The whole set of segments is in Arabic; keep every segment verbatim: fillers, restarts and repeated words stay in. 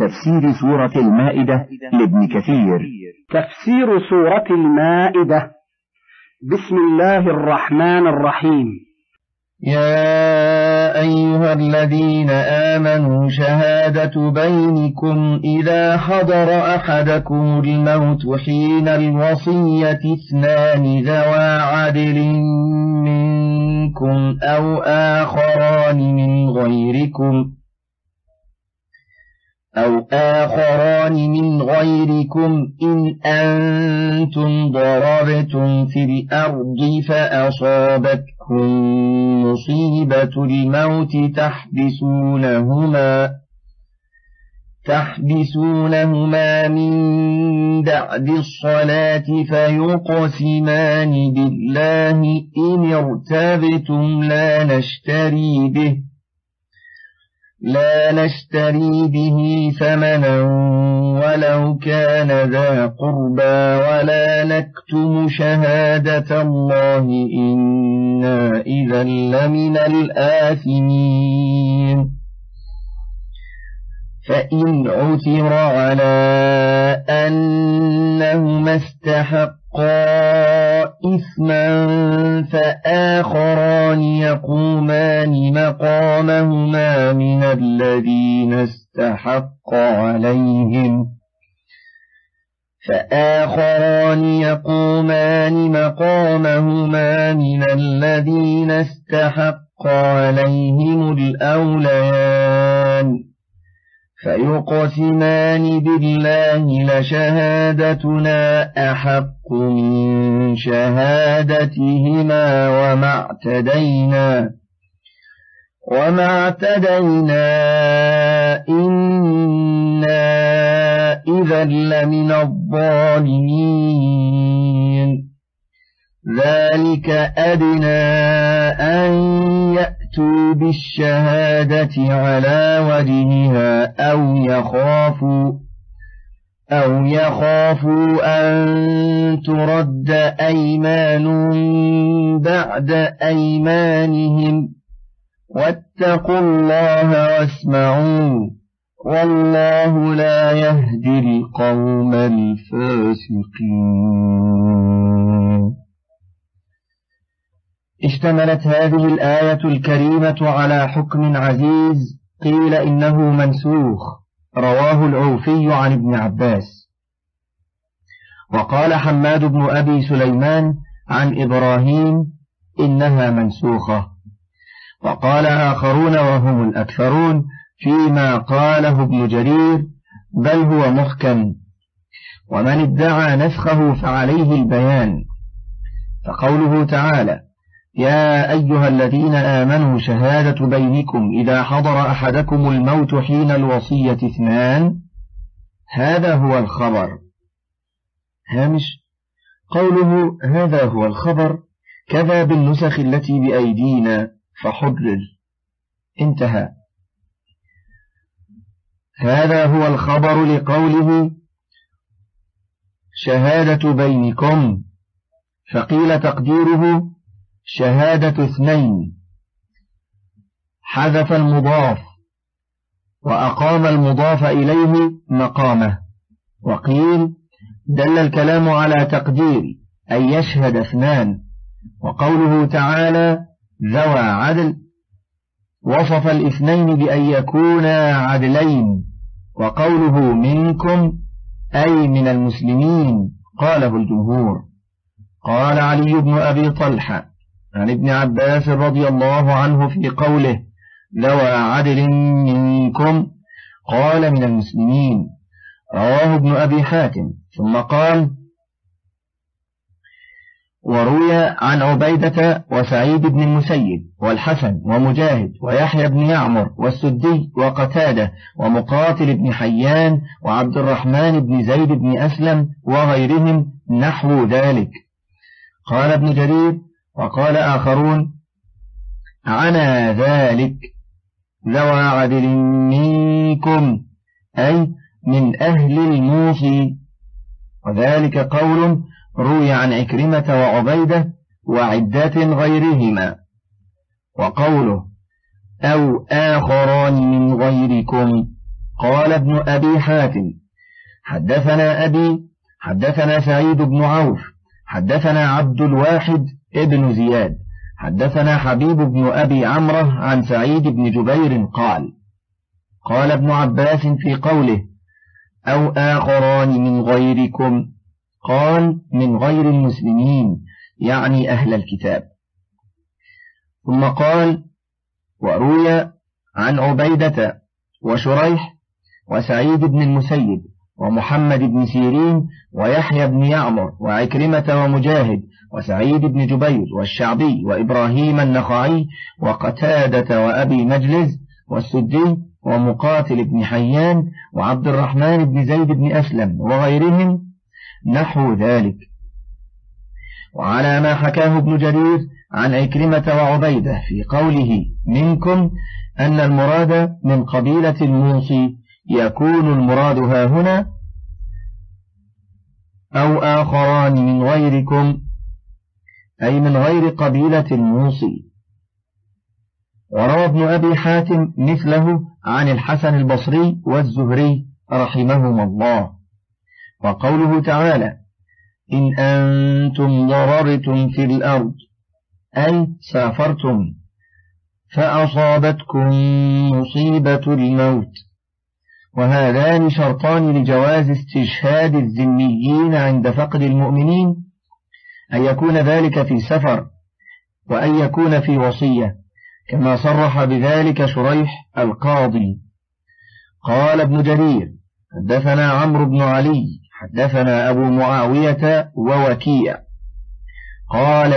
تفسير سورة المائدة لابن كثير. تفسير سورة المائدة. بسم الله الرحمن الرحيم. يا أيها الذين آمنوا شهادة بينكم إذا حضر أحدكم الموت حين الوصية اثنان ذوى عدل منكم أو آخران من غيركم أو آخران من غيركم إن أنتم ضربتم في الأرض فأصابتكم مصيبة الموت تحبسونهما تحبسونهما من بعد الصلاة فيقسمان بالله إن ارتبتم لا نشتري به لا نشتري به ثمنا ولو كان ذا قربى ولا نكتم شهادة الله إنا إذا لمن الآثمين. فإن عثر على أنهما استحقا إثما فآخران يقومان مقامهما من الذين استحق عليهم فآخران يقومان مقامهما من الذين استحق عليهم الأوليان فيقسمان بالله لشهادتنا أحق من شهادتهما وما اعتدينا وما اعتدينا إنا إذا لمن الظالمين. ذلك أدنى أن يأتوا بالشهادة على وجهها أو يخافوا أو يخافوا أن ترد أيمان بعد أيمانهم واتقوا الله واسمعوا والله لا يهدي القوم الفاسقين. اشتملت هذه الآية الكريمة على حكم عزيز قيل إنه منسوخ رواه العوفي عن ابن عباس، وقال حماد بن أبي سليمان عن إبراهيم إنها منسوخة، وقال آخرون وهم الأكثرون فيما قاله ابن جرير بل هو محكم، ومن ادعى نسخه فعليه البيان. فقوله تعالى يا أيها الذين آمنوا شهادة بينكم إذا حضر أحدكم الموت حين الوصية اثنان، هذا هو الخبر. هامش قوله هذا هو الخبر كذا بالنسخ التي بأيدينا فحرر، انتهى. هذا هو الخبر لقوله شهادة بينكم، فقيل تقديره شهادة اثنين، حذف المضاف وأقام المضاف إليه مقامه، وقيل دل الكلام على تقدير أن يشهد اثنان. وقوله تعالى ذوى عدل وصف الاثنين بأن يكونا عدلين، وقوله منكم أي من المسلمين قاله الجمهور. قال علي بن أبي طلحة عن ابن عباس رضي الله عنه في قوله ذوى عدل منكم قال من المسلمين، رواه ابن أبي حاتم. ثم قال وروي عن عبيدة وسعيد بن المسيب والحسن ومجاهد ويحيى بن يعمر والسدي وقتادة ومقاتل بن حيان وعبد الرحمن بن زيد بن أسلم وغيرهم نحو ذلك. قال ابن جرير وقال آخرون عنا ذلك ذوى عدل منكم أي من أهل الموصي، وذلك قول روي عن عكرمة وعبيدة وعدات غيرهما. وقوله أو آخران من غيركم قال ابن أبي حاتم حدثنا أبي حدثنا سعيد بن عوف حدثنا عبد الواحد ابن زياد حدثنا حبيب بن أبي عمرو عن سعيد بن جبير قال قال ابن عباس في قوله أو آخران من غيركم قال من غير المسلمين يعني أهل الكتاب. ثم قال وروي عن عبيدة وشريح وسعيد بن المسيب ومحمد بن سيرين ويحيى بن يعمر وعكرمة ومجاهد وسعيد بن جبير والشعبي وإبراهيم النخعي وقتادة وأبي مجلس والسدي ومقاتل بن حيان وعبد الرحمن بن زيد بن أسلم وغيرهم نحو ذلك. وعلى ما حكاه ابن جرير عن عكرمة وعبيدة في قوله منكم أن المراد من قبيلة الموصي يكون المراد ها هنا أو آخران من غيركم أي من غير قبيلة الموصي. وروى ابن أبي حاتم مثله عن الحسن البصري والزهري رحمهما الله. وقوله تعالى إن أنتم ضررتم في الأرض أي سافرتم فأصابتكم مصيبة الموت، وهذان شرطان لجواز استشهاد الذميين عند فقد المؤمنين، أن يكون ذلك في سفر وأن يكون في وصية، كما صرح بذلك شريح القاضي. قال ابن جرير حدثنا عمرو بن علي حدثنا أبو معاوية ووكيع قال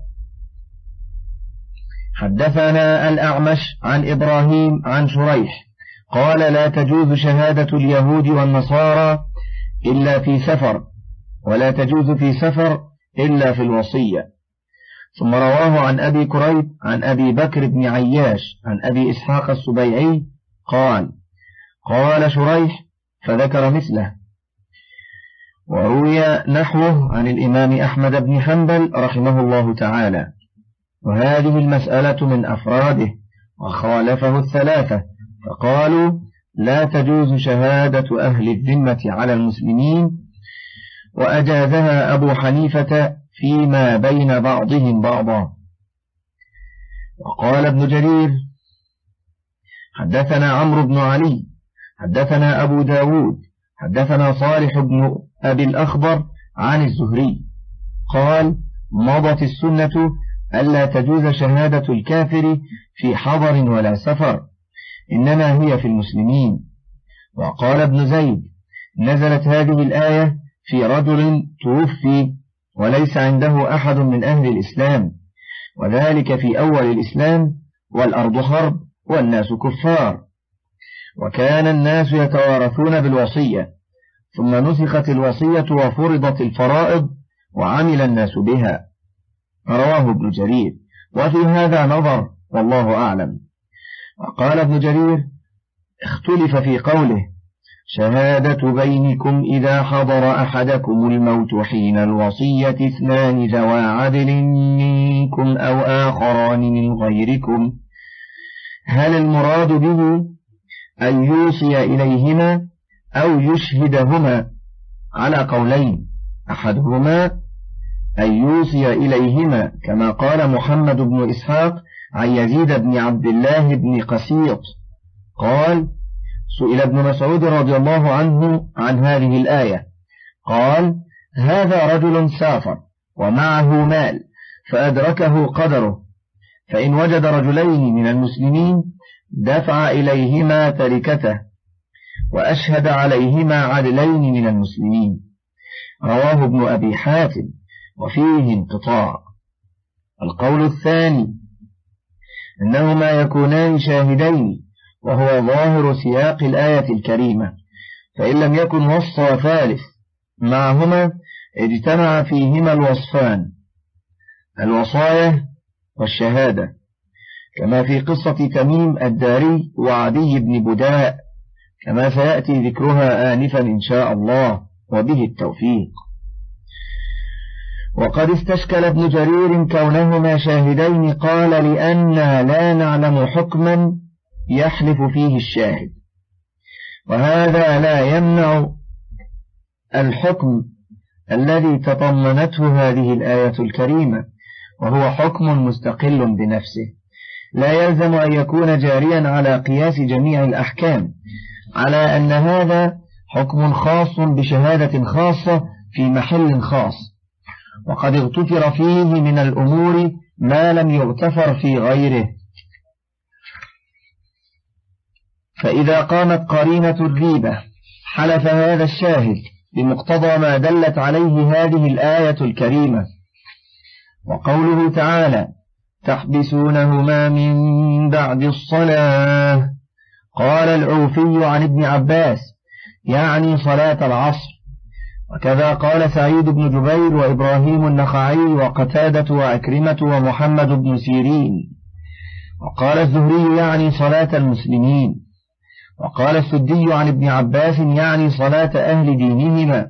حدثنا الأعمش عن إبراهيم عن شريح قال لا تجوز شهادة اليهود والنصارى إلا في سفر، ولا تجوز في سفر إلا في الوصية. ثم رواه عن أبي كريب عن أبي بكر بن عياش عن أبي إسحاق السبيعي قال قال شريح فذكر مثله. وروي نحوه عن الإمام أحمد بن حنبل رحمه الله تعالى. وهذه المسألة من أفراده، وخالفه الثلاثة فقالوا لا تجوز شهادة أهل الذمة على المسلمين، وأجازها أبو حنيفة فيما بين بعضهم بعضا. وقال ابن جرير حدثنا عمرو بن علي حدثنا أبو داود حدثنا صالح بن أبي الأخضر عن الزهري قال مضت السنة ألا تجوز شهادة الكافر في حضر ولا سفر، إنما هي في المسلمين. وقال ابن زيد نزلت هذه الآية في رجل توفي وليس عنده أحد من أهل الإسلام، وذلك في أول الإسلام والأرض حرب والناس كفار، وكان الناس يتوارثون بالوصية، ثم نسخت الوصية وفرضت الفرائض وعمل الناس بها. رواه ابن جرير، وفي هذا نظر والله أعلم. وقال ابن جرير اختلف في قوله شهادة بينكم إذا حضر أحدكم الموت حين الوصية اثنان ذوى عدل منكم أو آخران من غيركم، هل المراد به أن يوصي إليهما أو يشهدهما؟ على قولين، أحدهما أن يوصي إليهما كما قال محمد بن إسحاق عن يزيد بن عبد الله بن قسيط قال سئل ابن مسعود رضي الله عنه عن هذه الآية قال هذا رجل سافر ومعه مال فأدركه قدره، فإن وجد رجلين من المسلمين دفع إليهما تركته وأشهد عليهما عدلين من المسلمين. رواه ابن أبي حاتم وفيه انقطاع. القول الثاني أنهما يكونان شاهدين، وهو ظاهر سياق الآية الكريمة، فإن لم يكن وصف ثالث معهما اجتمع فيهما الوصفان الوصاية والشهادة، كما في قصة تميم الداري وعدي بن بداء، كما سيأتي ذكرها آنفا إن شاء الله، وبه التوفيق. وقد استشكل ابن جرير كونهما شاهدين، قال لأننا لا نعلم حكما يحلف فيه الشاهد، وهذا لا يمنع الحكم الذي تضمنته هذه الآية الكريمة، وهو حكم مستقل بنفسه لا يلزم أن يكون جاريا على قياس جميع الأحكام، على أن هذا حكم خاص بشهادة خاصة في محل خاص، وقد اغتفر فيه من الأمور ما لم يغتفر في غيره. فإذا قامت قرينة الريبة حلف هذا الشاهد بمقتضى ما دلت عليه هذه الآية الكريمة. وقوله تعالى: تحبسونهما من بعد الصلاة، قال العوفي عن ابن عباس يعني صلاة العصر، وكذا قال سعيد بن جبير وإبراهيم النخعي وقتادة وعكرمة ومحمد بن سيرين. وقال الزهري يعني صلاة المسلمين. وقال السدي عن ابن عباس يعني صلاة أهل دينهما.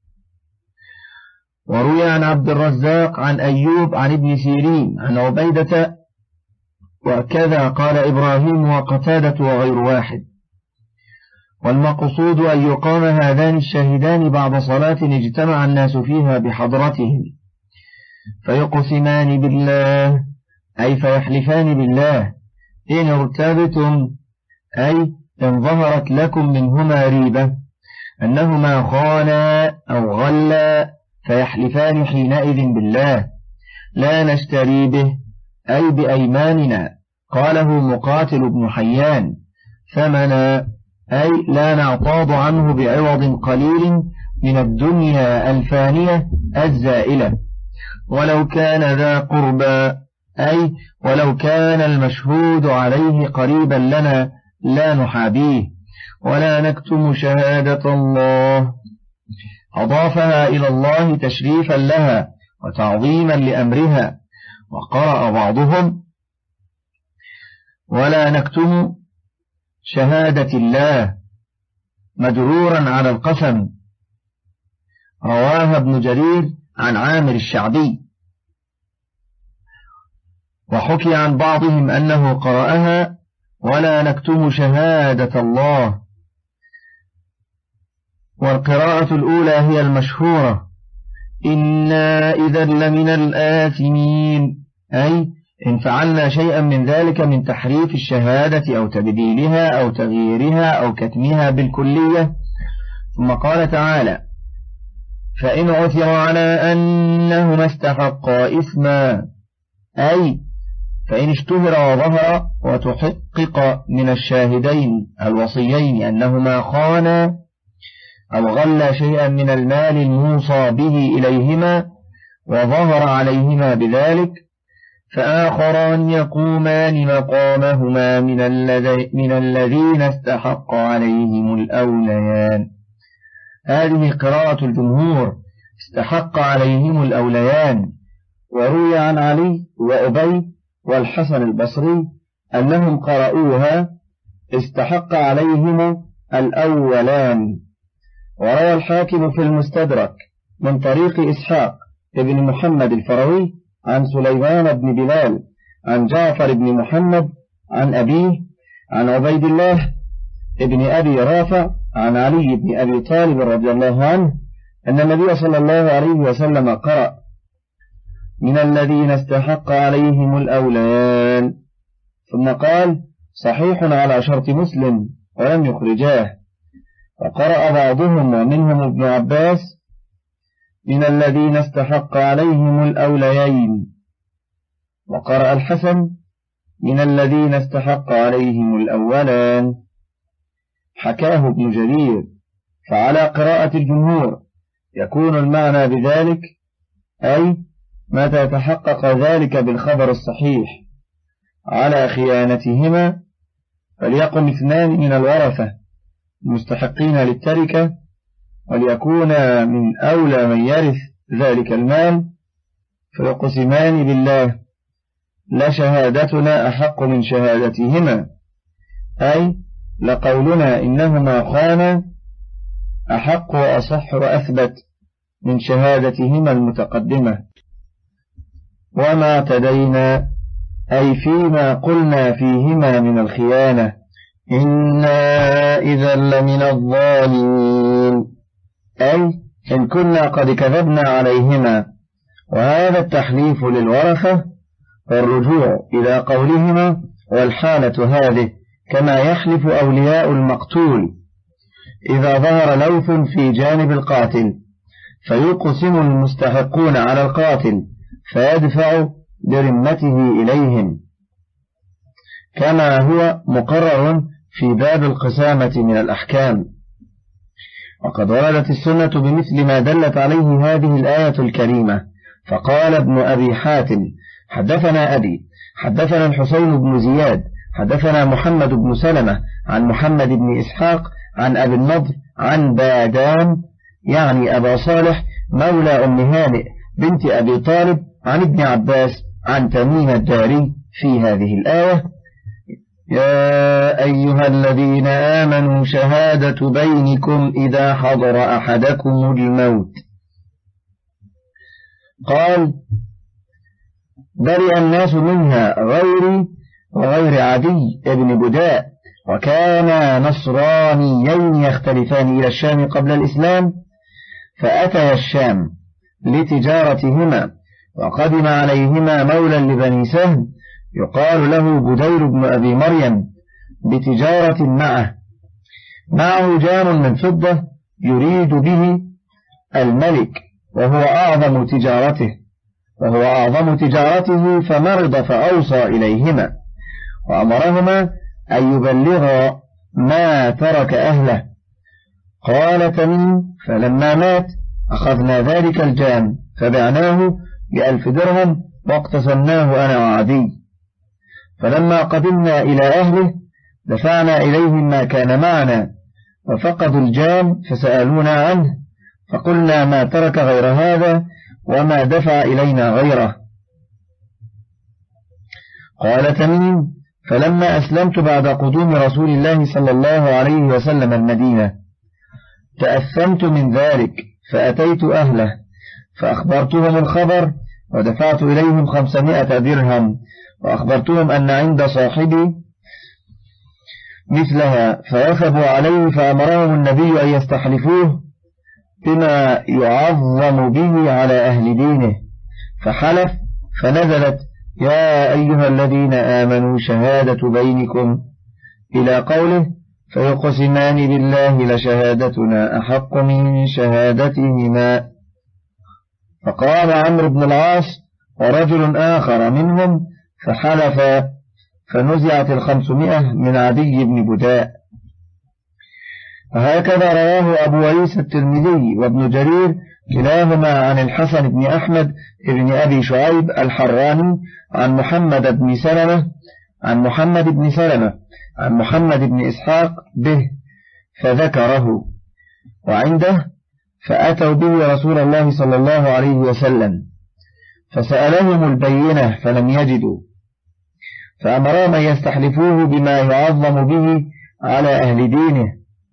وروي عن عبد الرزاق عن أيوب عن ابن سيرين عن عبيدة، وكذا قال إبراهيم وقتادة وغير واحد. والمقصود أن يقام هذان الشاهدان بعد صلاة اجتمع الناس فيها بحضرتهم، فيقسمان بالله أي فيحلفان بالله إن ارتبتم أي إن ظهرت لكم منهما ريبة أنهما خانا أو غلا، فيحلفان حينئذ بالله لا نشتري به أي بأيماننا، قاله مقاتل بن حيان، ثمنا أي لا نعتاض عنه بعوض قليل من الدنيا الفانية الزائلة، ولو كان ذا قربى أي ولو كان المشهود عليه قريبا لنا لا نحابيه، ولا نكتم شهادة الله، أضافها إلى الله تشريفا لها وتعظيما لأمرها. وقرأ بعضهم: ولا نكتم شهادة الله مجرورا على القسم. رواها ابن جرير عن عامر الشعبي. وحكي عن بعضهم أنه قرأها ولا نكتم شهادة الله. والقراءة الأولى هي المشهورة: إنا إذا لمن الآثمين، أي إن فعلنا شيئا من ذلك من تحريف الشهادة أو تبديلها أو تغييرها أو كتمها بالكلية. ثم قال تعالى: فإن عثر على أنهما استحقا إثما، أي فإن اشتهر وظهر وتحقق من الشاهدين الوصيين أنهما خانا أو غلا شيئا من المال الموصى به إليهما وظهر عليهما بذلك، فآخران يقومان مقامهما من, الذي من الذين استحق عليهم الأوليان. هذه قراءة الجمهور: استحق عليهم الأوليان. وروي عن علي وأبي والحسن البصري أنهم قرأوها استحق عليهما الأولان. وروى الحاكم في المستدرك من طريق إسحاق ابن محمد الفروي عن سليمان بن بلال عن جعفر بن محمد عن أبيه عن عبيد الله ابن أبي رافع عن علي بن أبي طالب رضي الله عنه أن النبي صلى الله عليه وسلم قرأ: من الذين استحق عليهم الأوليان، ثم قال: صحيح على شرط مسلم ولم يخرجاه. وقرأ بعضهم ومنهم ابن عباس: من الذين استحق عليهم الأوليين. وقرأ الحسن: من الذين استحق عليهم الأولان. حكاه ابن جرير. فعلى قراءة الجمهور يكون المعنى بذلك أي متى تحقق ذلك بالخبر الصحيح على خيانتهما فليقم اثنان من الورثة المستحقين للتركة وليكون من أولى من يرث ذلك المال، فيقسمان بالله: لشهادتنا أحق من شهادتهما، أي لقولنا إنهما خانا أحق وأصح وأثبت من شهادتهما المتقدمة. وما تدينا أي فيما قلنا فيهما من الخيانة إنا إذا لمن الظالمين، أي إن كنا قد كذبنا عليهما. وهذا التحليف للورثة والرجوع إلى قولهما، والحالة هذه كما يحلف أولياء المقتول إذا ظهر لوث في جانب القاتل فيقسم المستحقون على القاتل فيدفع برمته إليهم، كما هو مقرر في باب القسامة من الأحكام. وقد وردت السنة بمثل ما دلت عليه هذه الآية الكريمة. فقال ابن أبي حاتم حدثنا أبي حدثنا الحسين بن زياد حدثنا محمد بن سلمة عن محمد بن إسحاق عن أبي النضر عن بادان يعني أبا صالح مولى أم هانئ بنت أبي طالب عن ابن عباس عن تميم الداري في هذه الآية: يا أيها الذين آمنوا شهادة بينكم إذا حضر أحدكم الموت. قال: برئ الناس منها غيري وغير عدي ابن بداء، وكانا نصرانيين يختلفان إلى الشام قبل الإسلام، فأتيا الشام لتجارتهما، وقدم عليهما مولى لبني سهم يقال له بدير بن أبي مريم بتجارة معه معه جام من فضة يريد به الملك، وهو أعظم تجارته وهو أعظم تجارته فمرض فأوصى إليهما وأمرهما أن يبلغا ما ترك أهله. قال تميم: فلما مات أخذنا ذلك الجام فبعناه بألف درهم واقتسمناه أنا وعدي. فلما قدمنا إلى أهله دفعنا إليهم ما كان معنا، وفقدوا الجام فسألونا عنه، فقلنا ما ترك غير هذا وما دفع إلينا غيره. قال تميم: فلما أسلمت بعد قدوم رسول الله صلى الله عليه وسلم المدينة تأثمت من ذلك، فأتيت أهله فأخبرتهم الخبر ودفعت إليهم خمسمائة درهم، وأخبرتهم أن عند صاحبي مثلها، فوثبوا عليه، فأمرهم النبي أن يستحلفوه بما يعظم به على أهل دينه، فحلف، فنزلت: يا أيها الذين آمنوا شهادة بينكم إلى قوله: فيقسمان بالله لشهادتنا أحق من شهادتهما. فقام عمرو بن العاص ورجل آخر منهم فحلف، فنزعت الخمسمائة من عدي بن بداء. وهكذا رواه أبو عيسى الترمذي وابن جرير كلاهما عن الحسن بن أحمد بن أبي شعيب الحراني عن محمد بن سلمة عن محمد بن سلمة عن محمد بن إسحاق به فذكره، وعنده: فأتوا به رسول الله صلى الله عليه وسلم فسألهم البينة فلم يجدوا، فأمرهم أن يستحلفوه بما يعظم به على أهل دينه،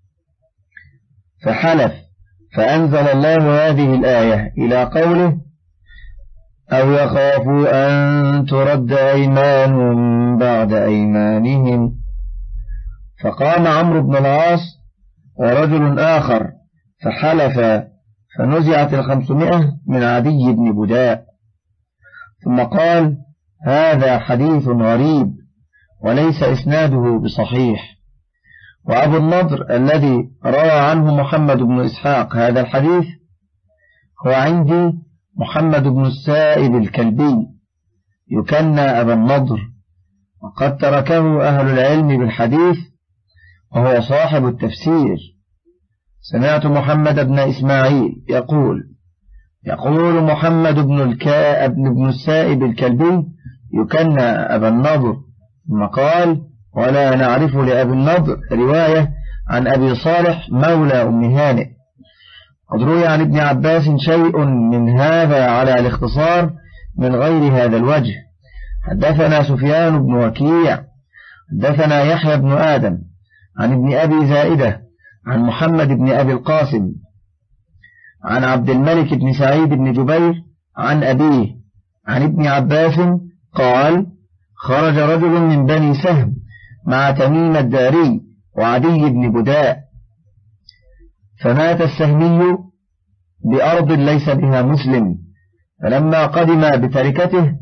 فحلف، فأنزل الله هذه الآية إلى قوله: أو يخافوا أن ترد أيمان بعد أيمانهم. فقام عمرو بن العاص ورجل آخر فحلف، فنزعت الخمسمائة من عدي بن بداء. ثم قال: هذا حديث غريب وليس إسناده بصحيح. وأبو النضر الذي روى عنه محمد بن إسحاق هذا الحديث هو عندي محمد بن السائب الكلبي يكنى أبا النضر، وقد تركه أهل العلم بالحديث، وهو صاحب التفسير. سمعت محمد بن إسماعيل يقول يقول محمد بن الكاء بن السائب الكلبي يكنى أبا النضر، ثم قال: ولا نعرف لأبي النضر رواية عن أبي صالح مولى أم هانئ. قد روي عن ابن عباس شيء من هذا على الاختصار من غير هذا الوجه. حدثنا سفيان بن وكيع حدثنا يحيى بن آدم عن ابن أبي زائدة عن محمد بن أبي القاسم عن عبد الملك بن سعيد بن جبير عن أبيه عن ابن عباس قال: خرج رجل من بني سهم مع تميم الداري وعدي بن بداء. فمات السهمي بأرض ليس بها مسلم، فلما قدم بتركته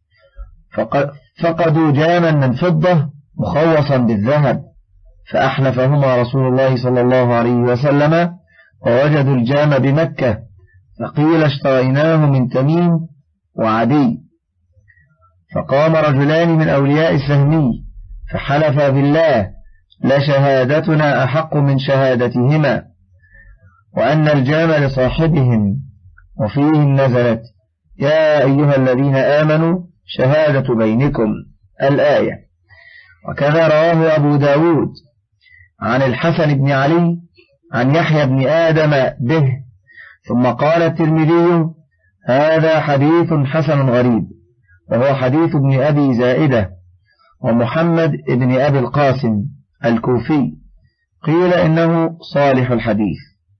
فقدوا جاما من فضة مخوصا بالذهب، فأحلفهما رسول الله صلى الله عليه وسلم، ووجدوا الجام بمكة، فقيل اشتريناه من تميم وعدي. فقام رجلان من أولياء السهمي فحلفا بالله لشهادتنا أحق من شهادتهما، وأن الجام لصاحبهم، وفيهم نزلت يا أيها الذين آمنوا شهادة بينكم الآية. وكذا رواه أبو داود عن الحسن بن علي عن يحيى بن آدم به. ثم قال الترمذي هذا حديث حسن غريب، وهو حديث ابن أبي زائدة ومحمد ابن أبي القاسم الكوفي، قيل إنه صالح الحديث.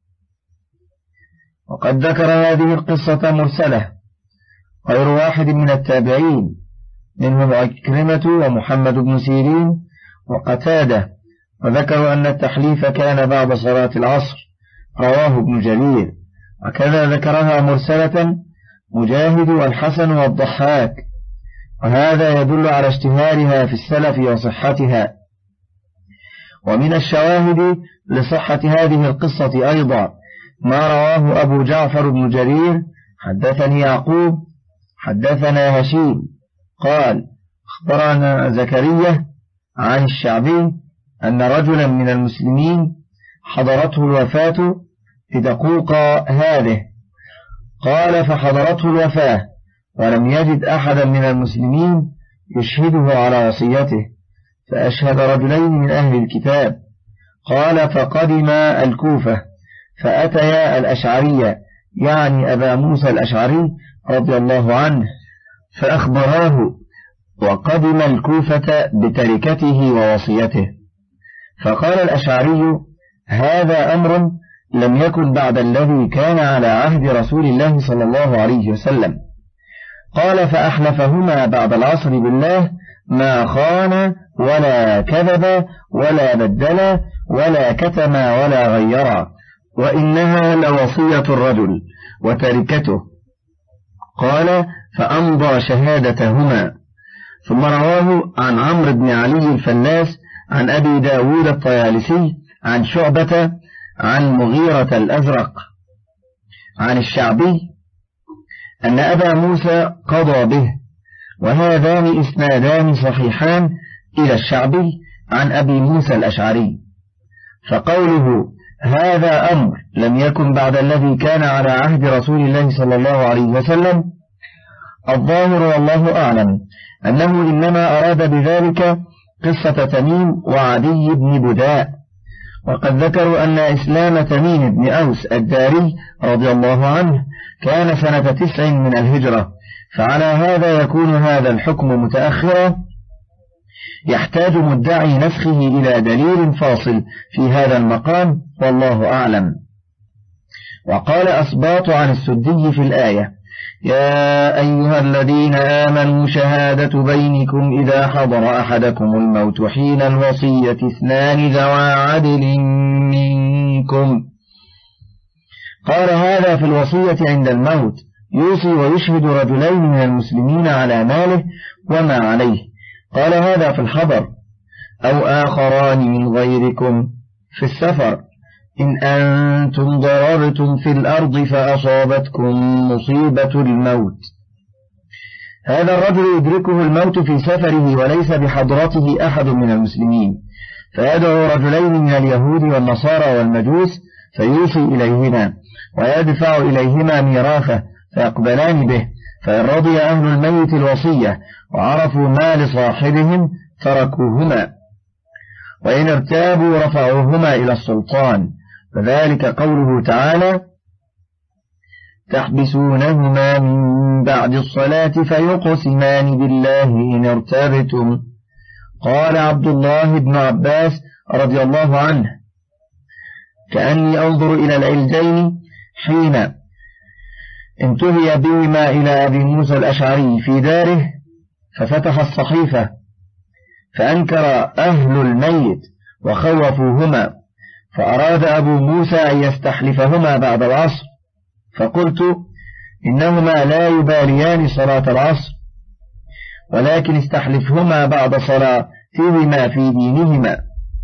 وقد ذكر هذه القصة مرسلة غير واحد من التابعين، منهم عكرمة ومحمد بن سيرين وقتادة، وذكروا أن التحليف كان بعد صلاة العصر، رواه ابن جرير. وكذا ذكرها مرسلة مجاهد والحسن والضحاك، وهذا يدل على اشتهارها في السلف وصحتها. ومن الشواهد لصحة هذه القصة أيضا ما رواه أبو جعفر بن جرير حدثني يعقوب حدثنا هشيم قال أخبرنا زكريا عن الشعبي أن رجلا من المسلمين حضرته الوفاة بدقوق هذه، قال فحضرته الوفاة ولم يجد أحدا من المسلمين يشهده على وصيته، فأشهد رجلين من أهل الكتاب. قال فقدم الكوفة فأتيا الأشعرية، يعني أبا موسى الأشعري رضي الله عنه، فأخبراه، وقدم الكوفة بتركته ووصيته. فقال الأشعري هذا أمر لم يكن بعد الذي كان على عهد رسول الله صلى الله عليه وسلم. قال فأحلفهما بعد العصر بالله ما خان ولا كذب ولا بدل ولا كتم ولا غير، وإنها لوصية الرجل وتركته. قال فأمضى شهادتهما. ثم رواه عن عمرو بن علي الفلاس عن أبي داود الطيالسي عن شعبة عن مغيرة الأزرق عن الشعبي أن أبا موسى قضى به، وهذان إسنادان صحيحان إلى الشعبي عن أبي موسى الأشعري. فقوله هذا أمر لم يكن بعد الذي كان على عهد رسول الله صلى الله عليه وسلم، الظاهر والله أعلم أنه إنما أراد بذلك قصة تميم وعدي بن بداء. وقد ذكروا أن إسلام تميم بن أوس الداري رضي الله عنه كان سنة تسع من الهجرة، فعلى هذا يكون هذا الحكم متأخرا يحتاج مدعي نسخه إلى دليل فاصل في هذا المقام، والله أعلم. وقال أسباط عن السدي في الآية يا أيها الذين آمنوا شهادة بينكم إذا حضر أحدكم الموت حين الوصية اثنان ذوى عدل منكم. قال هذا في الوصية عند الموت، يوصي ويشهد رجلين من المسلمين على ماله وما عليه. قال هذا في الحضر، أو آخران من غيركم في السفر إن أنتم ضربتم في الأرض فأصابتكم مصيبة الموت. هذا الرجل يدركه الموت في سفره وليس بحضرته أحد من المسلمين، فيدعو رجلين من اليهود والنصارى والمجوس فيوصي إليهما ويدفع إليهما ميراثه فيقبلان به، فإن رضي أهل الميت الوصية وعرفوا ما لصاحبهم تركوهما، وإن ارتابوا رفعوهما إلى السلطان، فذلك قوله تعالى تحبسونهما من بعد الصلاة فيقسمان بالله إن ارتبتم. قال عبد الله بن عباس رضي الله عنه كأني أنظر إلى العلجين حين انتهي بهما إلى أبي موسى الأشعري في داره، ففتح الصحيفة فأنكر أهل الميت وخوفوهما، فأراد أبو موسى أن يستحلفهما بعد العصر، فقلت إنهما لا يباليان صلاة العصر، ولكن استحلفهما بعد صلاتهما في دينهما،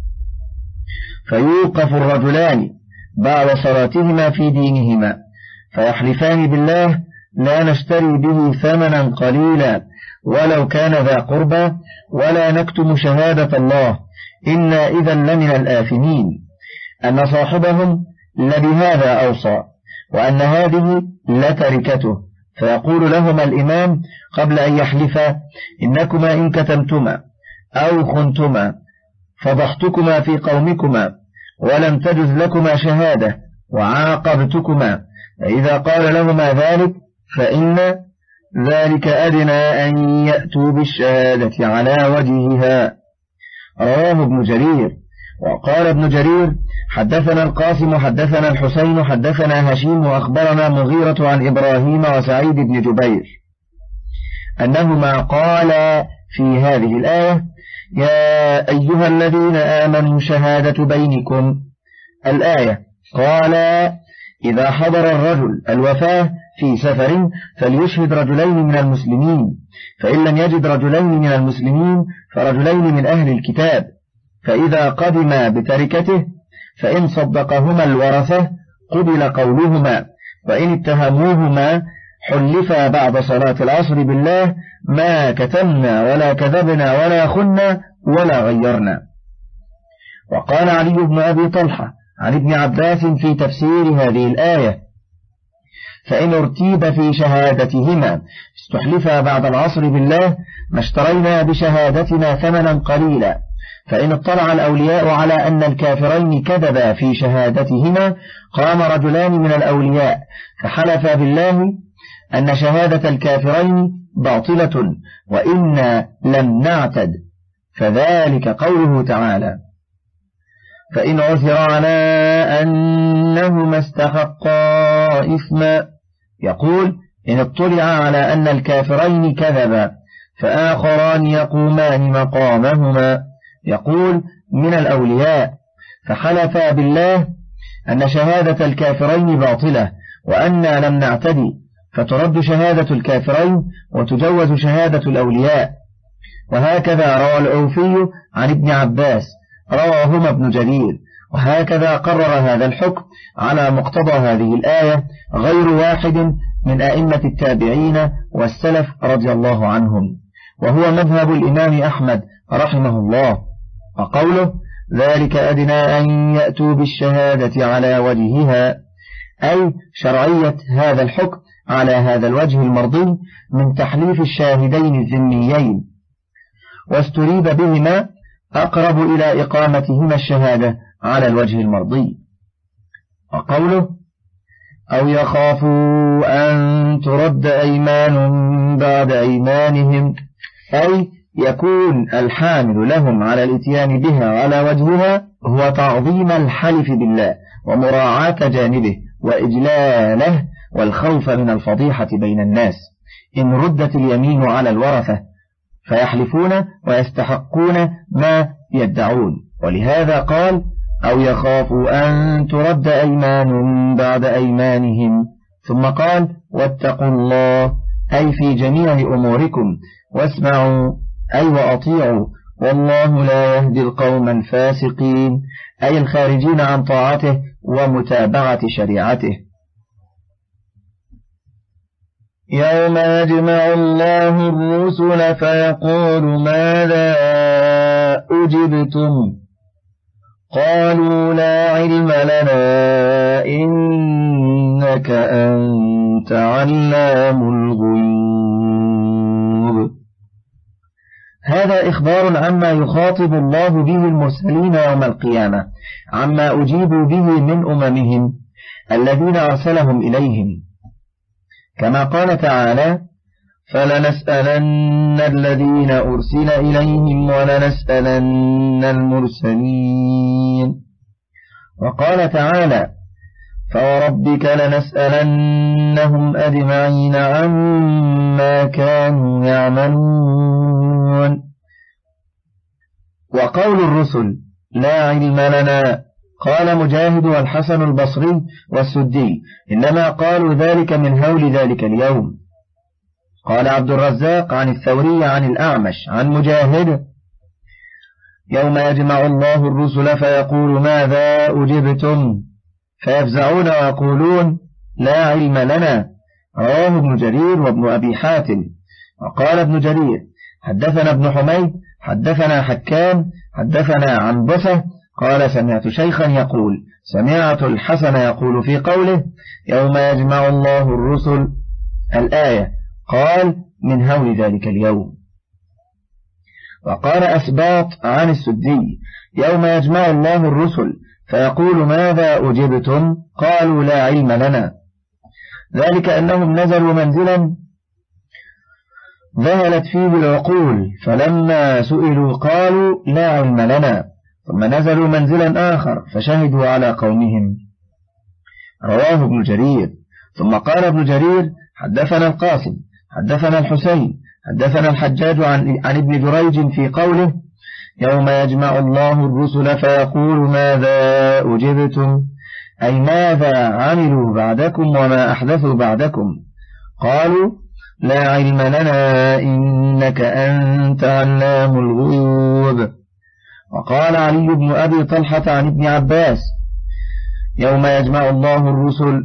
فيوقف الرجلان بعد صلاتهما في دينهما فيحلفان بالله لا نشتري به ثمنا قليلا ولو كان ذا قربى ولا نكتم شهادة الله إنا إذا لمن الآثمين، أن صاحبهم لبهذا أوصى، وأن هذه لتركته، فيقول لهما الإمام قبل أن يحلفا إنكما إن كتمتما أو خنتما فضحتكما في قومكما ولم تجز لكما شهادة وعاقبتكما، فإذا قال لهما ذلك فإن ذلك أدنى أن يأتوا بالشهادة على وجهها. رواه ابن جرير. وقال ابن جرير حدثنا القاسم حدثنا الحسين حدثنا هشيم وأخبرنا مغيرة عن إبراهيم وسعيد بن جبير أنهما قالا في هذه الآية يا أيها الذين آمنوا شهادة بينكم الآية. قال إذا حضر الرجل الوفاة في سفر فليشهد رجلين من المسلمين، فإن لم يجد رجلين من المسلمين فرجلين من أهل الكتاب، فإذا قدما بتركته فإن صدقهما الورثة قبل قولهما، وإن اتهموهما حلفا بعد صلاة العصر بالله ما كتمنا ولا كذبنا ولا خنا ولا غيرنا. وقال علي بن أبي طلحة عن ابن عباس في تفسير هذه الآية فإن ارتيب في شهادتهما استحلفا بعد العصر بالله ما اشترينا بشهادتنا ثمنا قليلا، فإن اطلع الأولياء على أن الكافرين كذبا في شهادتهما قام رجلان من الأولياء فحلفا بالله أن شهادة الكافرين باطلة وإنا لم نعتد، فذلك قوله تعالى فإن عثر على أنهما استحقا إثما، يقول إن اطلع على أن الكافرين كذبا فآخران يقومان مقامهما، يقول من الأولياء، فحلفا بالله أن شهادة الكافرين باطلة وأنا لم نعتدي، فترد شهادة الكافرين وتجوز شهادة الأولياء. وهكذا روى الأوفي عن ابن عباس رواهما ابن جرير، وهكذا قرر هذا الحكم على مقتضى هذه الآية غير واحد من أئمة التابعين والسلف رضي الله عنهم، وهو مذهب الإمام أحمد رحمه الله. وقوله ذلك أدنى أن يأتوا بالشهادة على وجهها أي شرعية هذا الحكم على هذا الوجه المرضي من تحليف الشاهدين الذميين، واستريب بهما أقرب إلى إقامتهما الشهادة على الوجه المرضي. وقوله أو يخافوا أن ترد أيمان بعد أيمانهم أي يكون الحامل لهم على الاتيان بها على وجهها هو تعظيم الحلف بالله ومراعاة جانبه وإجلاله والخوف من الفضيحة بين الناس إن ردت اليمين على الورثة فيحلفون ويستحقون ما يدعون. ولهذا قال أو يخافوا أن ترد أيمان بعد أيمانهم، ثم قال واتقوا الله أي في جميع أموركم واسمعوا أي وأطيعوا والله لا يهدي القوم الفاسقين أي الخارجين عن طاعته ومتابعة شريعته. يوم يجمع الله الرسل فيقول ماذا أجبتم قالوا لا علم لنا إنك أنت علام الغيوب. هذا إخبار عما يخاطب الله به المرسلين يوم القيامة عما أجيبوا به من أممهم الذين أرسلهم إليهم، كما قال تعالى فلنسألن الذين أرسل إليهم ولنسألن المرسلين. وقال تعالى فوربك لنسألنهم أجمعين عما كانوا يعملون. وقول الرسل لا علم لنا، قال مجاهد والحسن البصري والسدي إنما قالوا ذلك من هول ذلك اليوم. قال عبد الرزاق عن الثوري عن الأعمش عن مجاهد يوم يجمع الله الرسل فيقول ماذا أجبتم فيفزعون ويقولون لا علم لنا. رواه ابن جرير وابن أبي حاتم. وقال ابن جرير حدثنا ابن حميد حدثنا حكام حدثنا عن بثة قال سمعت شيخا يقول سمعت الحسن يقول في قوله يوم يجمع الله الرسل الآية قال من هول ذلك اليوم. وقال أسباط عن السدي يوم يجمع الله الرسل فيقول ماذا أجبتم قالوا لا علم لنا، ذلك أنهم نزلوا منزلا ذهلت فيه العقول فلما سئلوا قالوا لا علم لنا، ثم نزلوا منزلا آخر فشهدوا على قومهم. رواه ابن جرير. ثم قال ابن جرير حدثنا القاسم حدثنا الحسين حدثنا الحجاج عن, عن ابن جريج في قوله يوم يجمع الله الرسل فيقول ماذا أجبتم أي ماذا عملوا بعدكم وما أحدثوا بعدكم قالوا لا علم لنا إنك أنت علام الغيوب. وقال علي بن أبي طلحة عن ابن عباس يوم يجمع الله الرسل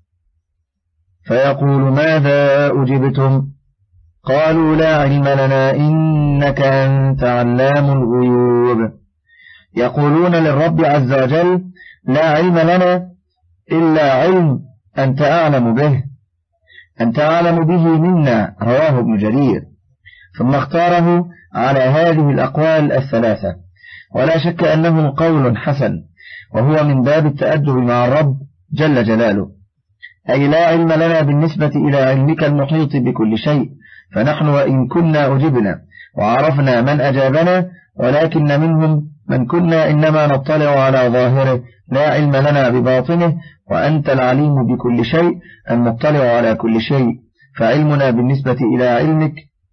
فيقول ماذا أجبتم قالوا لا علم لنا إنك أنت علام الغيوب. يقولون للرب عز وجل لا علم لنا إلا علم أنت أعلم به أنت أعلم به منا. رواه ابن جرير. ثم اختاره على هذه الأقوال الثلاثة، ولا شك أنه قول حسن، وهو من باب التأدب مع الرب جل جلاله، أي لا علم لنا بالنسبة إلى علمك المحيط بكل شيء، فنحن وإن كنا أجبنا وعرفنا من أجابنا ولكن منهم من كنا إنما نطلع على ظاهره لا علم لنا بباطنه، وأنت العليم بكل شيء المطلع على كل شيء، فعلمنا بالنسبة إلى علمك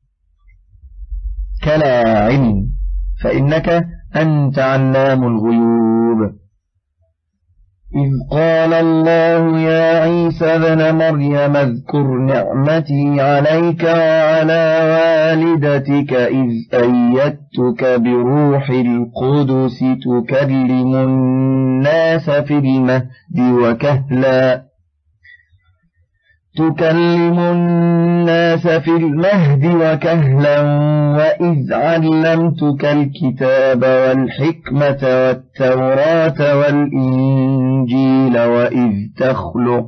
كلا علم، فإنك أنت علام الغيوب. إذ قال الله يا عيسى ابن مريم اذكر نعمتي عليك وعلى والدتك إذ أيدتك بروح القدس تكلم الناس في المهد وكهلا تكلم الناس في المهد وكهلا وإذ علمتك الكتاب والحكمة والتوراة والإنجيل وإذ تخلق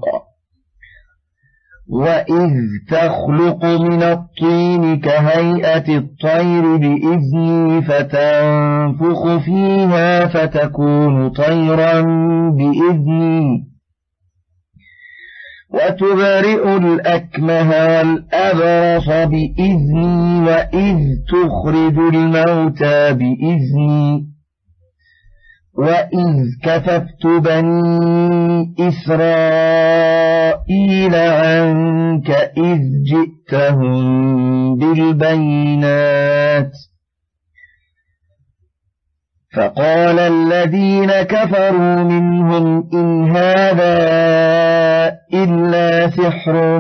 وإذ تخلق من الطين كهيئة الطير بإذني فتنفخ فيها فتكون طيرا بإذني وتبرئ الأكمه والأبرص بإذني وإذ تخرج الموتى بإذني وإذ كففت بني إسرائيل عنك إذ جئتهم بالبينات فقال الذين كفروا منهم إن هذا إلا سحر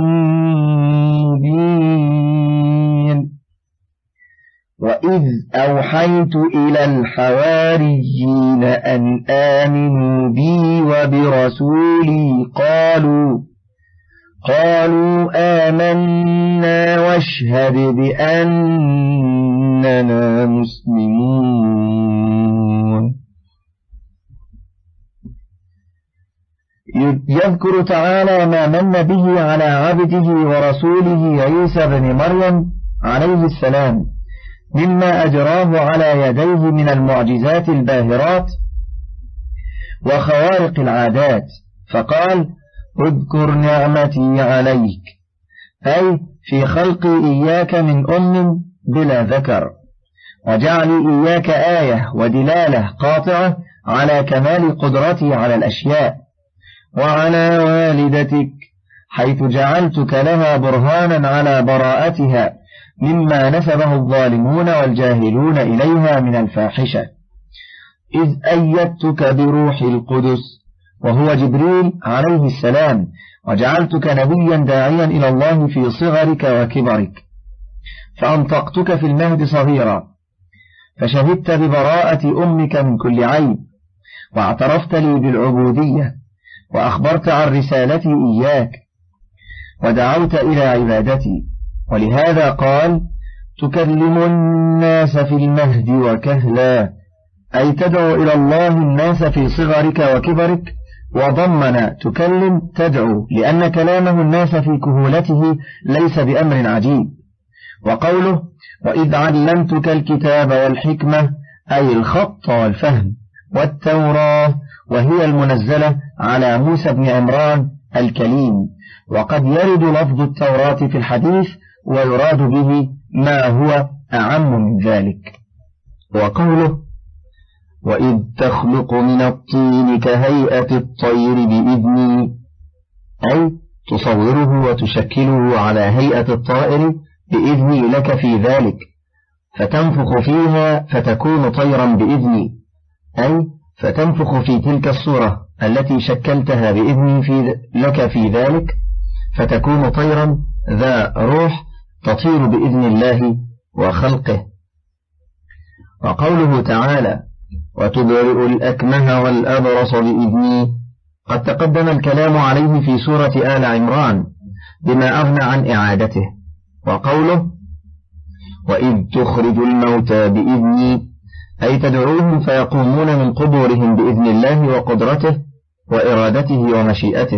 مبين وإذ أوحيت إلى الحواريين أن آمنوا بي وبرسولي قالوا قالوا آمنا واشهد بأننا مسلمون. يذكر تعالى ما من به على عبده ورسوله عيسى بن مريم عليه السلام مما أجراه على يديه من المعجزات الباهرات وخوارق العادات، فقال اذكر نعمتي عليك، أي في خلقي إياك من أم بلا ذكر، وجعلي إياك آية ودلالة قاطعة على كمال قدرتي على الأشياء، وعلى والدتك حيث جعلتك لها برهانا على براءتها مما نسبه الظالمون والجاهلون إليها من الفاحشة. إذ أيدتك بروح القدس، وهو جبريل عليه السلام، وجعلتك نبيا داعيا إلى الله في صغرك وكبرك، فأنطقتك في المهد صغيرا، فشهدت ببراءة أمك من كل عيب، واعترفت لي بالعبودية، وأخبرت عن رسالتي إياك، ودعوت إلى عبادتي. ولهذا قال: تكلم الناس في المهد وكهلا، أي تدعو إلى الله الناس في صغرك وكبرك، وضمن تكلم تدعو، لأن كلامه الناس في كهولته ليس بأمر عجيب. وقوله: وإذ علمتك الكتاب والحكمة، أي الخط والفهم، والتوراة، وهي المنزلة على موسى بن عمران الكليم. وقد يرد لفظ التوراة في الحديث ويراد به ما هو أعم من ذلك. وقوله: وإذ تخلق من الطين كهيئة الطير بإذني، أي تصوره وتشكله على هيئة الطائر بإذني لك في ذلك، فتنفخ فيها فتكون طيرا بإذني، أي فتنفخ في تلك الصورة التي شكلتها بإذني في لك في ذلك، فتكون طيرا ذا روح تطير بإذن الله وخلقه. وقوله تعالى: وتبرئ الأكمه والأبرص بإذني، قد تقدم الكلام عليه في سورة آل عمران بما أغنى عن إعادته. وقوله: وإذ تخرج الموتى بإذني، أي تدعوهم فيقومون من قبورهم بإذن الله وقدرته وإرادته ومشيئته.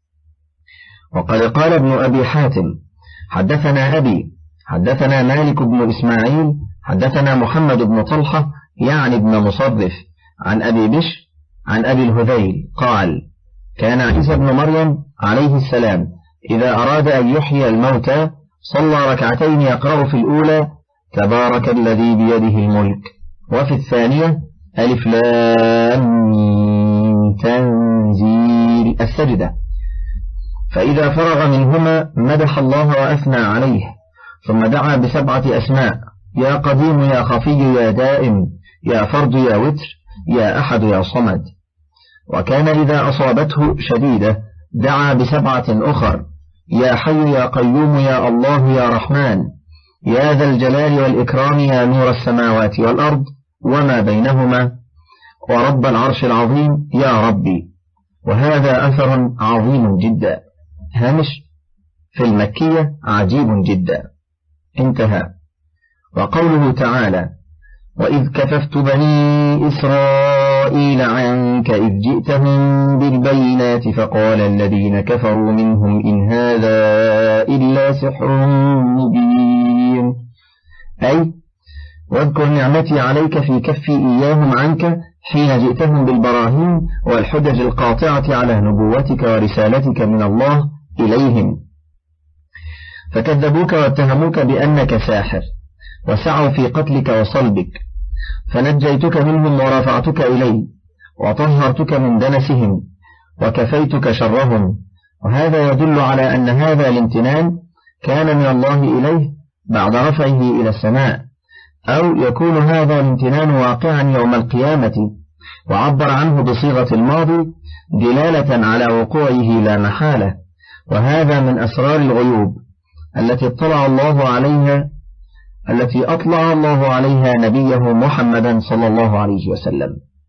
وقد قال ابن أبي حاتم: حدثنا أبي حدثنا مالك بن إسماعيل حدثنا محمد بن طلحة يعني ابن مصرف عن أبي بشر عن أبي الهذيل قال: كان عيسى بن مريم عليه السلام إذا أراد أن يحيي الموتى صلى ركعتين يقرأ في الأولى تبارك الذي بيده الملك، وفي الثانية ألف لام تنزيل السجدة، فإذا فرغ منهما مدح الله وأثنى عليه، ثم دعا بسبعة أسماء: يا قديم يا خفي يا دائم يا فرد يا وتر يا أحد يا صمد. وكان إذا أصابته شديدة دعا بسبعة أخر: يا حي يا قيوم يا الله يا رحمن يا ذا الجلال والإكرام يا نور السماوات والأرض وما بينهما ورب العرش العظيم يا ربي. وهذا أثر عظيم جدا. هامش: في المكية عجيب جدا. انتهى. وقوله تعالى: وإذ كففت بني إسرائيل عنك إذ جئتهم بالبينات فقال الذين كفروا منهم إن هذا إلا سحر مبين، أي واذكر نعمتي عليك في كفي إياهم عنك حين جئتهم بالبراهين والحجج القاطعة على نبوتك ورسالتك من الله إليهم، فكذبوك واتهموك بأنك ساحر وسعوا في قتلك وصلبك، فنجيتك منهم ورفعتك إلي وطهرتك من دنسهم وكفيتك شرهم. وهذا يدل على أن هذا الامتنان كان من الله إليه بعد رفعه إلى السماء، أو يكون هذا الامتنان واقعا يوم القيامة، وعبر عنه بصيغة الماضي دلالة على وقوعه لا محالة. وهذا من أسرار الغيوب التي اطلع الله عليها التي أطلع الله عليها نبيه محمدا صلى الله عليه وسلم.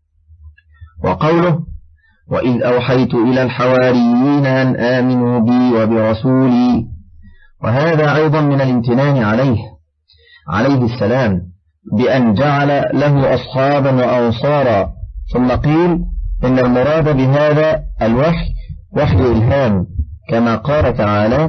وقوله: وإذ أوحيت إلى الحواريين أن آمنوا بي وبرسولي، وهذا أيضا من الامتنان عليه عليه السلام بأن جعل له أصحابا وأنصارا. ثم قيل إن المراد بهذا الوحي وحي إلهام، كما قال تعالى: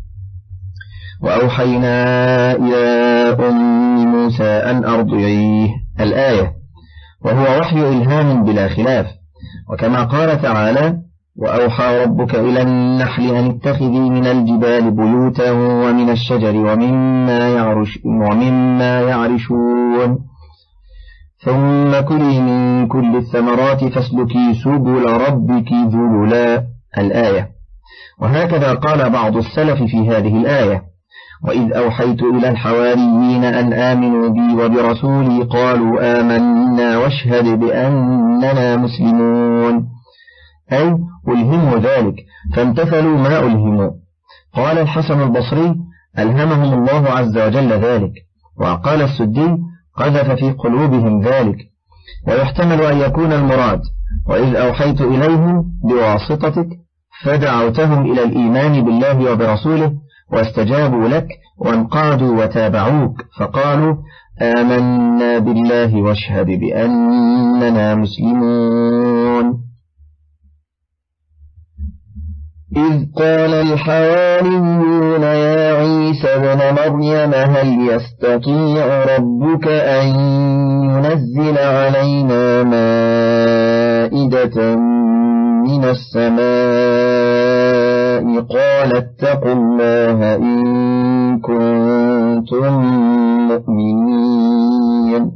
وأوحينا إلى أم موسى أن أرضعيه الآية، وهو وحي إلهام بلا خلاف. وكما قال تعالى: وأوحى ربك إلى النحل أن اتخذي من الجبال بيوتا ومن الشجر ومما, يعرش ومما يعرشون ثم كلي من كل الثمرات فاسلكي سبل ربك ذللا الآية. وهكذا قال بعض السلف في هذه الآية: وإذ أوحيت إلى الحواريين أن آمنوا بي وبرسولي قالوا آمنا واشهد بأننا مسلمون، أي ألهموا ذلك فامتثلوا ما ألهموا. قال الحسن البصري ألهمهم الله عز وجل ذلك. وقال السدي قذف في قلوبهم ذلك. ويحتمل أن يكون المراد وإذ أوحيت إليهم بواسطتك فدعوتهم إلى الإيمان بالله وبرسوله واستجابوا لك وانقادوا وتابعوك فقالوا آمنا بالله واشهد بأننا مسلمون. إذ قال الحواريون يا عيسى ابن مريم هل يستطيع ربك أن ينزل علينا مائدة من السماء قال اتقوا الله إن كنتم مؤمنين.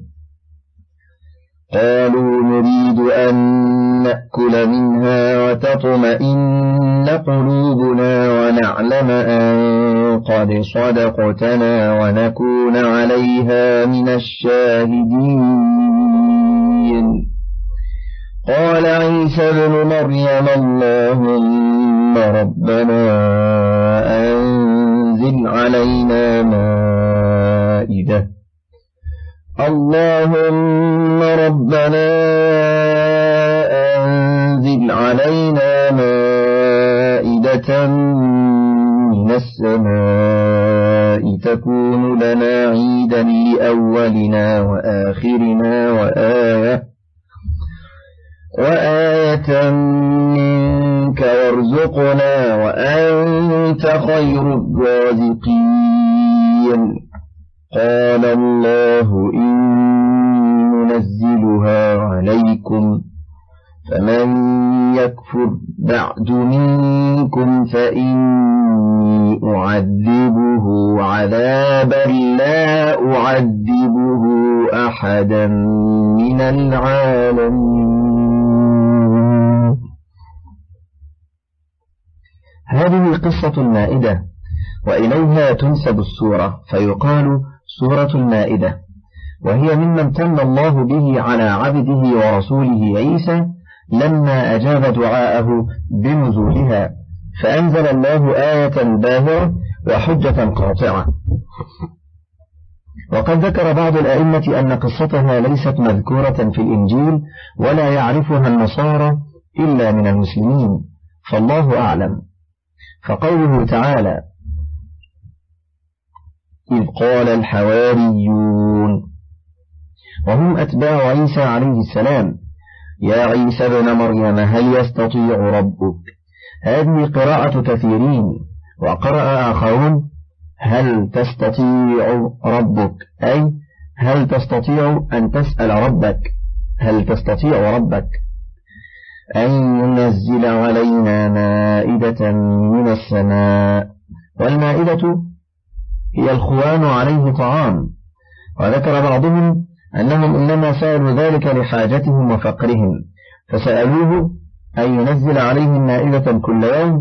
قالوا نريد أن نأكل منها وتطمئن قلوبنا ونعلم أن قد صدقتنا ونكون عليها من الشاهدين. قال عيسى ابن مريم اللهم ربنا أنزل علينا مائدة اللهم ربنا أنزل علينا مائدة من السماء تكون لنا عيدا لأولنا وآخرنا وآية وآية منك وارزقنا وأنت خير الرازقين. قال الله إني منزلها عليكم فمن يكفر بعد منكم فإني أعذبه عذابا لا أعذبه أحدا من العالمين. هذه قصة المائدة وإليها تنسب السورة فيقال سورة المائدة، وهي مما امتن الله به على عبده ورسوله عيسى لما أجاب دعاءه بنزولها فأنزل الله آية باهرة وحجة قاطعة. وقد ذكر بعض الأئمة أن قصتها ليست مذكورة في الإنجيل ولا يعرفها النصارى إلا من المسلمين فالله أعلم. فقوله تعالى إذ قال الحواريون وهم أتباع عيسى عليه السلام يا عيسى ابن مريم هل يستطيع ربك، هذه قراءة كثيرين. وقرأ آخرون هل تستطيع ربك أي هل تستطيع أن تسأل ربك، هل تستطيع ربك أن ينزل علينا مائدة من السماء. والمائدة هي الخوان عليه طعام. وذكر بعضهم أنهم إنما سألوا ذلك لحاجتهم وفقرهم فسألوه أن ينزل عليهم مائدة كل يوم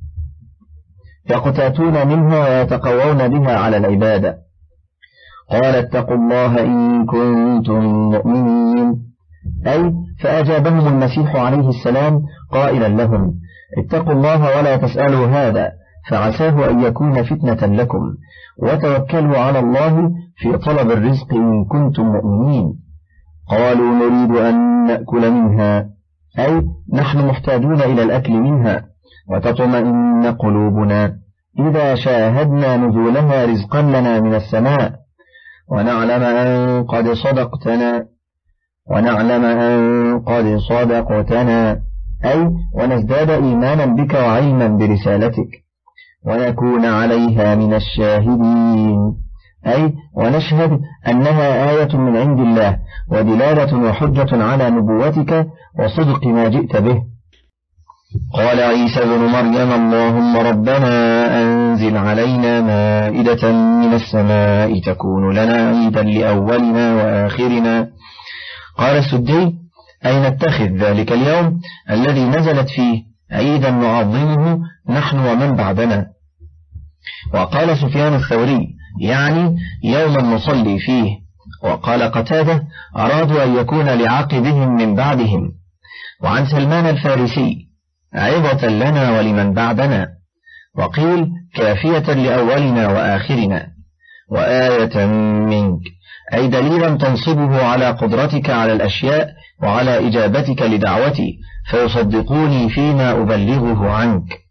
يقتاتون منها ويتقوون بها على العبادة. قال اتقوا الله إن كنتم مؤمنين، أي فأجابهم المسيح عليه السلام قائلا لهم اتقوا الله ولا تسألوا هذا فعساه أن يكون فتنة لكم، وتوكلوا على الله في طلب الرزق إن كنتم مؤمنين. قالوا نريد أن نأكل منها، أي نحن محتاجون إلى الأكل منها، وتطمئن قلوبنا إذا شاهدنا نزولها رزقا لنا من السماء، ونعلم أن قد صدقتنا ونعلم أن قد صدقتنا أي ونزداد إيمانا بك وعلما برسالتك، ونكون عليها من الشاهدين أي ونشهد أنها آية من عند الله ودلالة وحجة على نبوتك وصدق ما جئت به. قال عيسى بن مريم اللهم ربنا أنزل علينا مائدة من السماء تكون لنا عيدا لأولنا وآخرنا. قال السدي أي نتخذ ذلك اليوم الذي نزلت فيه عيدا نعظمه نحن ومن بعدنا. وقال سفيان الثوري يعني يوما نصلي فيه. وقال قتادة أرادوا أن يكون لعقبهم من بعدهم. وعن سلمان الفارسي عظة لنا ولمن بعدنا. وقيل كافية لأولنا وآخرنا. وآية منك أي دليلا تنصبه على قدرتك على الأشياء وعلى إجابتك لدعوتي فيصدقوني فيما أبلغه عنك.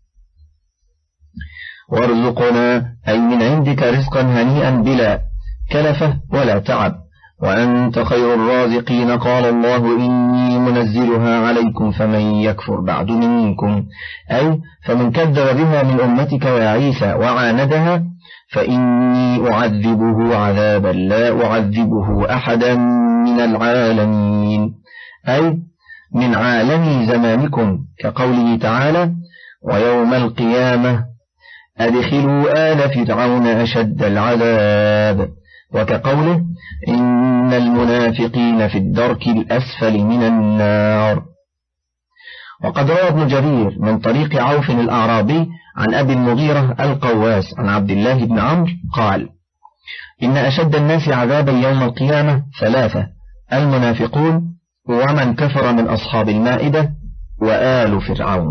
وارزقنا أي من عندك رزقا هنيئا بلا كلفة ولا تعب وأنت خير الرازقين. قال الله إني منزلها عليكم فمن يكفر بعد منكم أي فمن كذب بها من أمتك يا عيسى وعاندها فإني أعذبه عذابا لا أعذبه أحدا من العالمين أي من عالم زمانكم كقوله تعالى ويوم القيامة أدخلوا آل فرعون أشد العذاب وكقوله إن المنافقين في الدرك الأسفل من النار. وقد روى ابن جرير من طريق عوف الأعرابي عن أبي المغيرة القواس عن عبد الله بن عمرو قال إن أشد الناس عذابا يوم القيامة ثلاثة المنافقون ومن كفر من أصحاب المائدة وآل فرعون.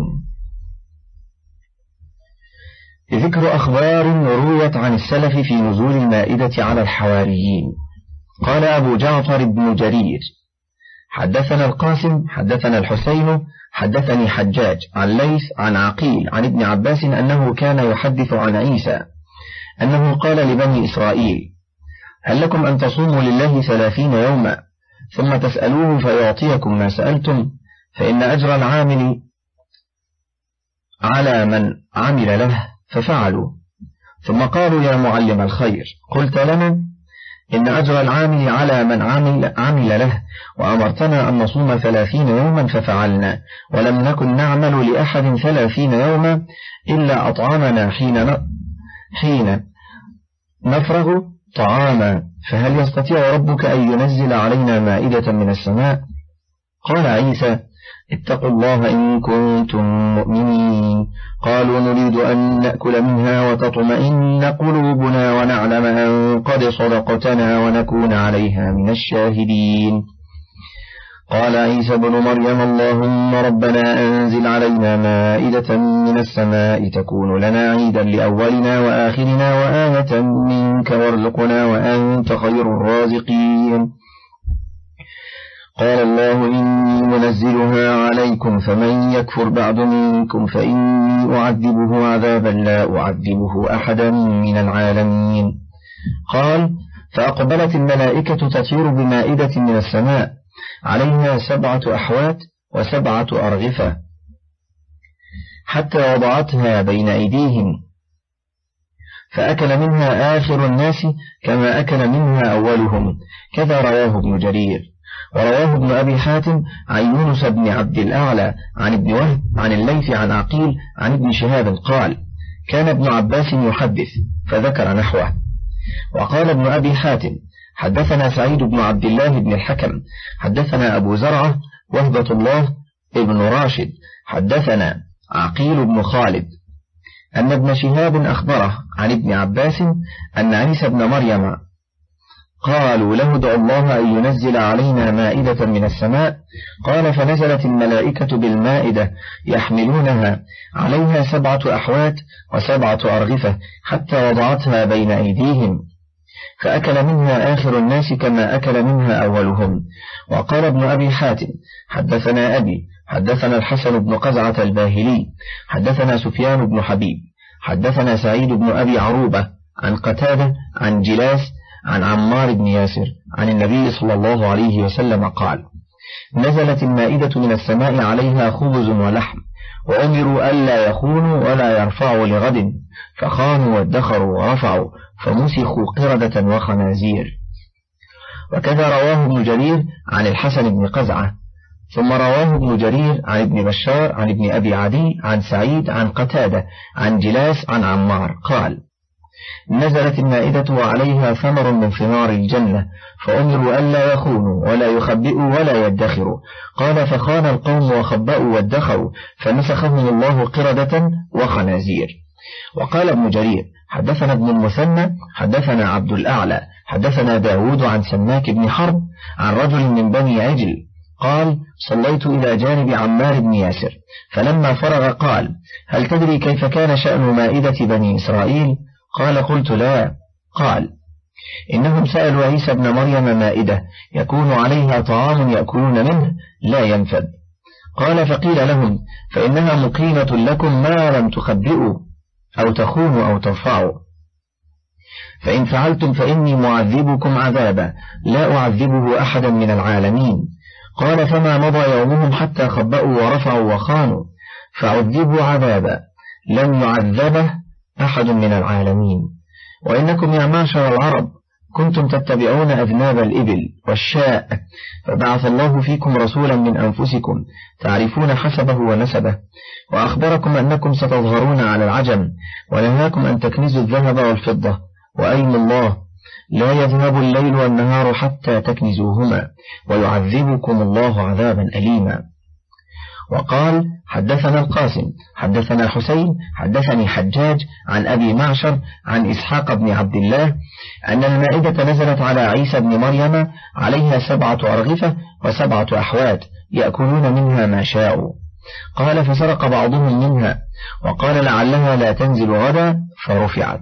ذكر أخبار رويت عن السلف في نزول المائدة على الحواريين. قال أبو جعفر بن جرير حدثنا القاسم حدثنا الحسين حدثني حجاج عن ليث عن عقيل عن ابن عباس أنه كان يحدث عن عيسى أنه قال لبني إسرائيل هل لكم أن تصوموا لله ثلاثين يوما ثم تسألوه فيعطيكم ما سألتم فإن أجر العامل على من عمل له ففعلوا. ثم قالوا يا معلم الخير قلت لنا إن أجر العامل على من عمل, عمل له وأمرتنا أن نصوم ثلاثين يوما ففعلنا ولم نكن نعمل لأحد ثلاثين يوما إلا أطعمنا حين, حين نفرغ طعاما فهل يستطيع ربك أن ينزل علينا مائدة من السماء؟ قال عيسى اتقوا الله إن كنتم مؤمنين. قالوا نريد أن نأكل منها وتطمئن قلوبنا ونعلم أن قد صدقتنا ونكون عليها من الشاهدين. قال عيسى بن مريم اللهم ربنا أنزل علينا مائدة من السماء تكون لنا عيدا لأولنا وآخرنا وآية منك وارزقنا وأنت خير الرازقين. قال الله إني منزلها عليكم فمن يكفر بعد منكم فإني أعذبه عذابا لا أعذبه أحدا من العالمين. قال فأقبلت الملائكة تطير بمائدة من السماء عليها سبعة أحوات وسبعة أرغفة حتى وضعتها بين أيديهم فأكل منها آخر الناس كما أكل منها أولهم. كذا رواه ابن جرير. ورواه ابن أبي حاتم عن يونس بن عبد الأعلى عن ابن وهب عن الليث عن عقيل عن ابن شهاب قال كان ابن عباس يحدث فذكر نحوه. وقال ابن أبي حاتم حدثنا سعيد بن عبد الله بن الحكم حدثنا أبو زرعة وهبة الله ابن راشد حدثنا عقيل بن خالد أن ابن شهاب أخبره عن ابن عباس أن عيسى بن مريم قالوا له ادع الله أن ينزل علينا مائدة من السماء. قال فنزلت الملائكة بالمائدة يحملونها عليها سبعة أحوات وسبعة أرغفة حتى وضعتها بين أيديهم فأكل منها آخر الناس كما أكل منها أولهم. وقال ابن أبي حاتم حدثنا أبي حدثنا الحسن بن قزعة الباهلي حدثنا سفيان بن حبيب حدثنا سعيد بن أبي عروبة عن قتادة عن جلاس عن عمار بن ياسر عن النبي صلى الله عليه وسلم قال نزلت المائدة من السماء عليها خبز ولحم وأمروا ألا يخونوا ولا يرفعوا لغد فخانوا وادخروا ورفعوا فمسخوا قردة وخنازير. وكذا رواه ابن جرير عن الحسن بن قزعة. ثم رواه ابن جرير عن ابن بشار عن ابن أبي عدي عن سعيد عن قتادة عن جلاس عن عمار قال نزلت المائدة وعليها ثمر من ثمار الجنة فأمروا ألا يخونوا ولا يخبئوا ولا يدخروا. قال فخان القوم وخبأوا وادخروا فنسخهم الله قردة وخنازير. وقال ابن جرير حدثنا ابن المثنى حدثنا عبد الأعلى حدثنا داود عن سماك بن حرب عن رجل من بني عجل قال صليت إلى جانب عمار بن ياسر فلما فرغ قال هل تدري كيف كان شأن مائدة بني إسرائيل؟ قال قلت لا. قال إنهم سألوا عيسى بن مريم مائدة يكون عليها طعام يأكلون منه لا ينفد. قال فقيل لهم فإنها مقيمة لكم ما لم تخبئوا أو تخونوا أو ترفعوا، فإن فعلتم فإني معذبكم عذابا لا أعذبه أحدا من العالمين. قال فما مضى يومهم حتى خبأوا ورفعوا وخانوا فعذبوا عذابا لم يعذبه أحد من العالمين. وإنكم يا معشر العرب كنتم تتبعون أذناب الإبل والشاء، فبعث الله فيكم رسولا من أنفسكم تعرفون حسبه ونسبه، وأخبركم أنكم ستظهرون على العجم، ونهاكم أن تكنزوا الذهب والفضة، وأيم الله لا يذهب الليل والنهار حتى تكنزوهما، ويعذبكم الله عذابا أليما. وقال حدثنا القاسم حدثنا حسين حدثني حجاج عن أبي معشر عن إسحاق بن عبد الله أن المائدة نزلت على عيسى بن مريم عليها سبعة أرغفة وسبعة أحوات يأكلون منها ما شاءوا. قال فسرق بعضهم منها وقال لعلها لا تنزل غدا فرفعت.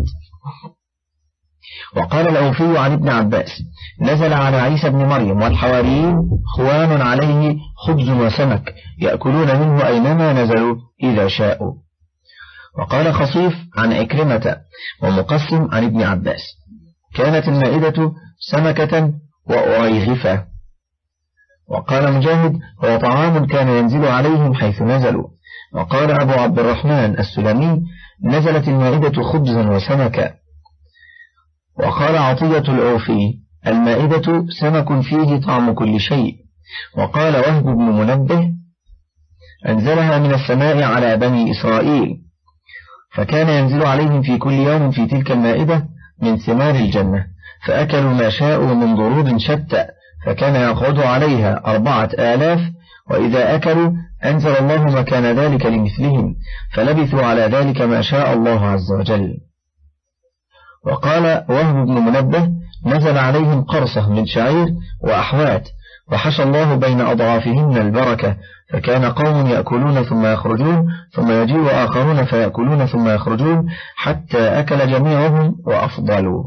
وقال الأوفي عن ابن عباس نزل على عيسى بن مريم والحواريين خوان عليه خبز وسمك يأكلون منه أينما نزلوا إذا شاءوا. وقال خصيف عن عكرمة ومقسم عن ابن عباس كانت المائدة سمكة وأريغفة. وقال مجاهد هو طعام كان ينزل عليهم حيث نزلوا. وقال أبو عبد الرحمن السلمي نزلت المائدة خبزا وسمكا. وقال عطية الأوفي المائدة سمك فيه طعم كل شيء. وقال وهب بن منبه أنزلها من السماء على بني إسرائيل، فكان ينزل عليهم في كل يوم في تلك المائدة من ثمار الجنة، فأكلوا ما شاءوا من ضروب شتى، فكان يقعد عليها أربعة آلاف، وإذا أكلوا أنزل الله مكان ذلك لمثلهم، فلبثوا على ذلك ما شاء الله عز وجل. وقال وهب بن منبه نزل عليهم قرصة من شعير وأحوات، وحشى الله بين أضعافهن البركة، فكان قوم يأكلون ثم يخرجون، ثم يجيء آخرون فيأكلون ثم يخرجون، حتى أكل جميعهم وأفضلوا.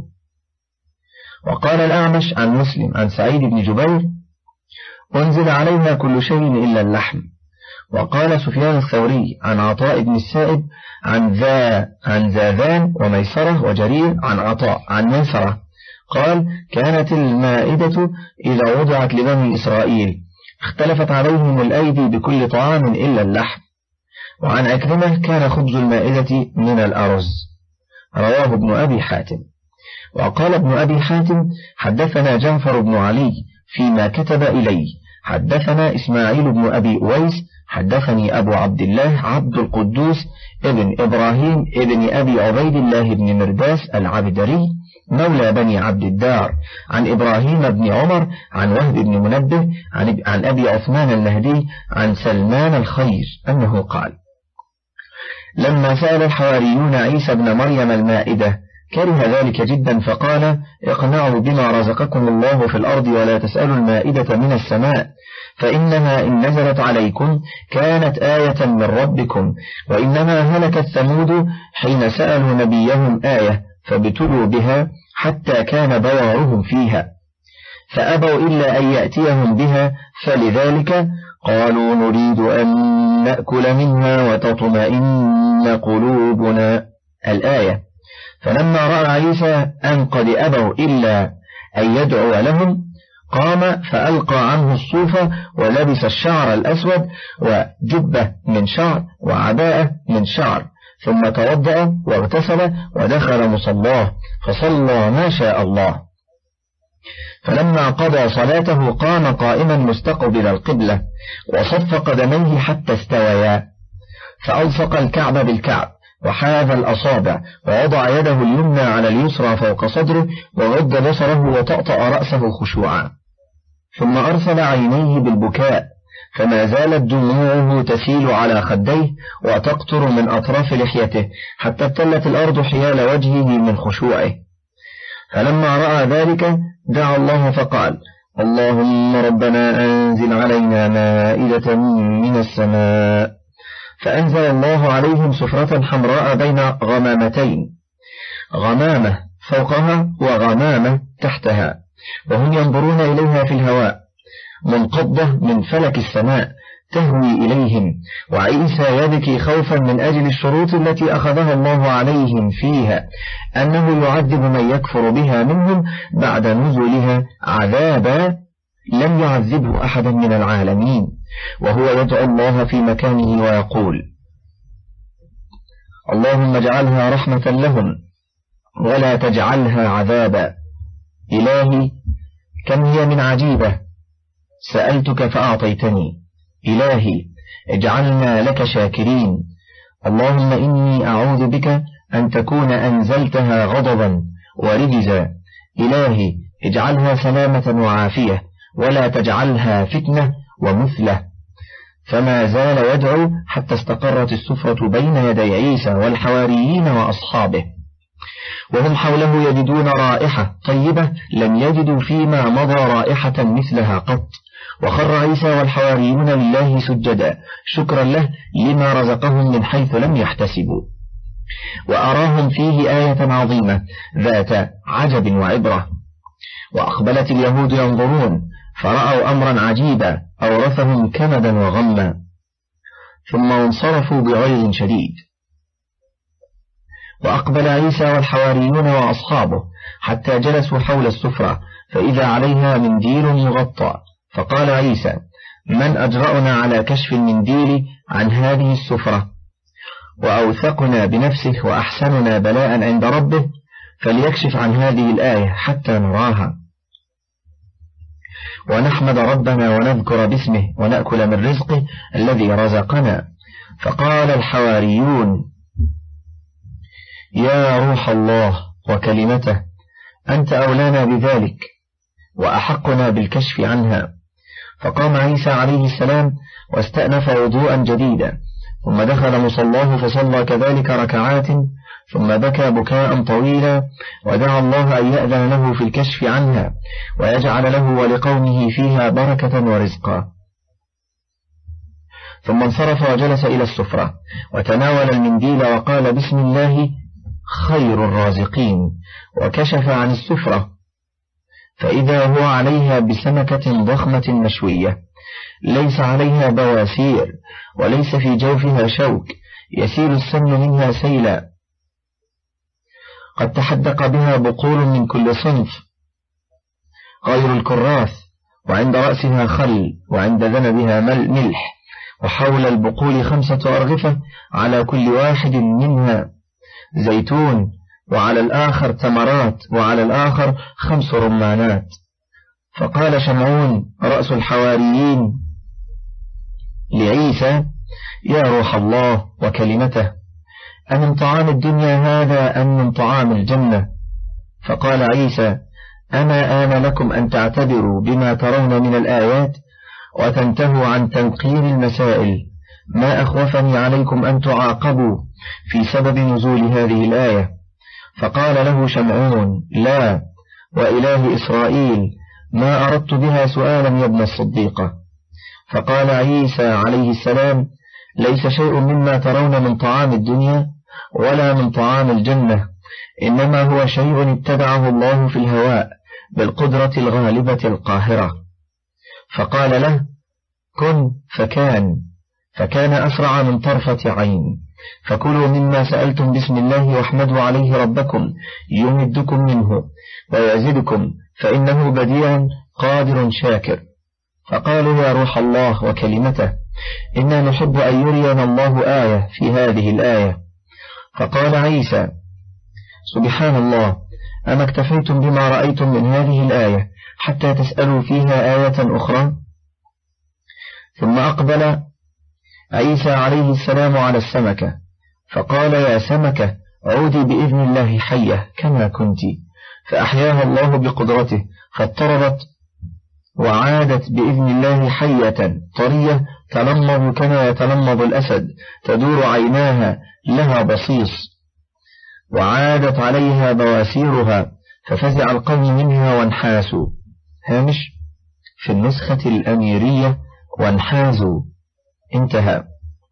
وقال الأعمش عن مسلم عن سعيد بن جبير أنزل علينا كل شيء إلا اللحم. وقال سفيان الثوري عن عطاء بن السائب عن ذا عن ذاذان وميسرة وجرير عن عطاء عن ميسرة قال كانت المائدة إذا وضعت لبني إسرائيل اختلفت عليهم الأيدي بكل طعام إلا اللحم. وعن عكرمة كان خبز المائدة من الأرز. رواه ابن أبي حاتم. وقال ابن أبي حاتم حدثنا جعفر بن علي فيما كتب إليه حدثنا إسماعيل بن أبي أويس حدثني أبو عبد الله عبد القدوس ابن إبراهيم ابن أبي عبيد الله بن مرداس العبدري مولى بني عبد الدار عن إبراهيم بن عمر عن وهب بن منبه عن, عن أبي عثمان النهدي عن سلمان الخير أنه قال لما سأل الحواريون عيسى بن مريم المائدة كره ذلك جدا، فقال اقنعوا بما رزقكم الله في الأرض ولا تسألوا المائدة من السماء، فإنها إن نزلت عليكم كانت آية من ربكم، وإنما هلكت ثمود حين سألوا نبيهم آية فابتلوا بها حتى كان بوارهم فيها، فأبوا إلا أن يأتيهم بها، فلذلك قالوا نريد أن نأكل منها وتطمئن قلوبنا الآية. فلما رأى عيسى أن قد أبوا إلا أن يدعو لهم قام فألقى عنه الصوف ولبس الشعر الأسود وجبة من شعر وعباءة من شعر، ثم توضأ واغتسل ودخل مصلاه فصلى ما شاء الله. فلما قضى صلاته قام قائما مستقبل القبلة وصف قدميه حتى استويا، فألصق الكعب بالكعب وحاذ الأصابع ووضع يده اليمنى على اليسرى فوق صدره وغض بصره وطأطأ رأسه خشوعا، ثم أرسل عينيه بالبكاء فما زالت دموعه تسيل على خديه وتقطر من أطراف لحيته حتى ابتلت الأرض حيال وجهه من خشوعه. فلما رأى ذلك دعا الله فقال: اللهم ربنا أنزل علينا مائدة من السماء. فأنزل الله عليهم سفرة حمراء بين غمامتين، غمامة فوقها وغمامة تحتها، وهم ينظرون إليها في الهواء، منقضة من فلك السماء تهوي إليهم، وعيسى يبكي خوفا من أجل الشروط التي أخذها الله عليهم فيها، أنه يعذب من يكفر بها منهم بعد نزولها عذابا لم يعذبه أحدا من العالمين. وهو يدعو الله في مكانه ويقول: اللهم اجعلها رحمة لهم ولا تجعلها عذابا. إلهي كم هي من عجيبة، سألتك فأعطيتني. إلهي اجعلنا لك شاكرين. اللهم إني أعوذ بك أن تكون أنزلتها غضبا ورجزا. إلهي اجعلها سلامة وعافية ولا تجعلها فتنة ومثلة. فما زال يدعو حتى استقرت السفرة بين يدي عيسى والحواريين وأصحابه، وهم حوله يجدون رائحة طيبة لم يجدوا فيما مضى رائحة مثلها قط. وخر عيسى والحواريون لله سجدا شكرا له لما رزقهم من حيث لم يحتسبوا، وأراهم فيه آية عظيمة ذات عجب وعبرة. وأقبلت اليهود ينظرون فرأوا أمرا عجيبا أورثهم كمدا وغما، ثم انصرفوا بغيظ شديد. وأقبل عيسى والحواريون وأصحابه حتى جلسوا حول السفرة، فإذا عليها منديل مغطى، فقال عيسى: من أجرأنا على كشف المنديل عن هذه السفرة، وأوثقنا بنفسه وأحسننا بلاء عند ربه، فليكشف عن هذه الآية حتى نراها ونحمد ربنا ونذكر باسمه ونأكل من رزقه الذي رزقنا. فقال الحواريون: يا روح الله وكلمته، أنت أولانا بذلك وأحقنا بالكشف عنها. فقام عيسى عليه السلام واستأنف وضوءا جديدا، ثم دخل مصلاه فصلى كذلك ركعات، ثم بكى بكاء طويلا، ودعا الله أن يأذن له في الكشف عنها ويجعل له ولقومه فيها بركة ورزقا. ثم انصرف وجلس إلى السفرة وتناول المنديل وقال: بسم الله خير الرازقين، وكشف عن السفرة، فإذا هو عليها بسمكة ضخمة مشوية، ليس عليها بواسير وليس في جوفها شوك، يسيل السمن منها سيلا، قد تحدق بها بقول من كل صنف غير الكراث، وعند رأسها خل، وعند ذنبها ملح، وحول البقول خمسة أرغفة، على كل واحد منها زيتون، وعلى الآخر تمرات، وعلى الآخر خمس رمانات. فقال شمعون رأس الحواريين لعيسى: يا روح الله وكلمته، أمن طعام الدنيا هذا أم من طعام الجنة؟ فقال عيسى: أما آن لكم أن تعتبروا بما ترون من الآيات وتنتهوا عن تنقير المسائل؟ ما أخوفني عليكم أن تعاقبوا في سبب نزول هذه الآية. فقال له شمعون: لا، وإله إسرائيل، ما أردت بها سؤالا يا ابن الصديقة. فقال عيسى عليه السلام: ليس شيء مما ترون من طعام الدنيا ولا من طعام الجنة، إنما هو شيء اتبعه الله في الهواء بالقدرة الغالبة القاهرة. فقال له: كن فكان، فكان أسرع من طرفة عين. فكلوا مما سألتم بسم الله واحمدوا عليه ربكم يمدكم منه ويزدكم، فإنه بديع قادر شاكر. فقالوا: يا روح الله وكلمته، إنا نحب أن يرينا الله آية في هذه الآية. فقال عيسى: سبحان الله، أما اكتفيتم بما رأيتم من هذه الآية حتى تسألوا فيها آية أخرى؟ ثم أقبل عيسى عليه السلام على السمكة فقال: يا سمكة، عودي بإذن الله حية كما كنت، فأحياها الله بقدرته فاضطربت وعادت بإذن الله حية طرية تلمض كما يتلمض الأسد، تدور عيناها لها بصيص، وعادت عليها بواسيرها، ففزع القوم منها وانحاسوا. هامش في النسخة الأميرية وانحازوا، انتهى.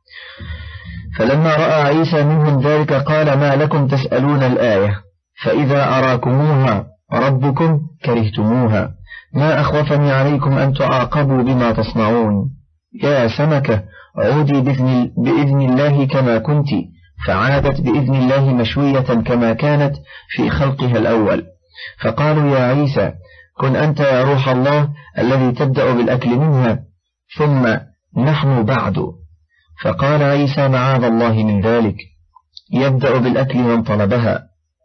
فلما رأى عيسى منهم ذلك قال: ما لكم تسألون الآية؟ فإذا أراكموها ربكم كرهتموها، ما أخوفني عليكم أن تعاقبوا بما تصنعون. يا سمكة عودي بإذن, بإذن الله كما كنت، فعادت بإذن الله مشوية كما كانت في خلقها الأول. فقالوا: يا عيسى كن أنت يا روح الله الذي تبدأ بالأكل منها، ثم نحن بعد. فقال عيسى: معاذ الله من ذلك، يبدأ بالأكل من طلبها.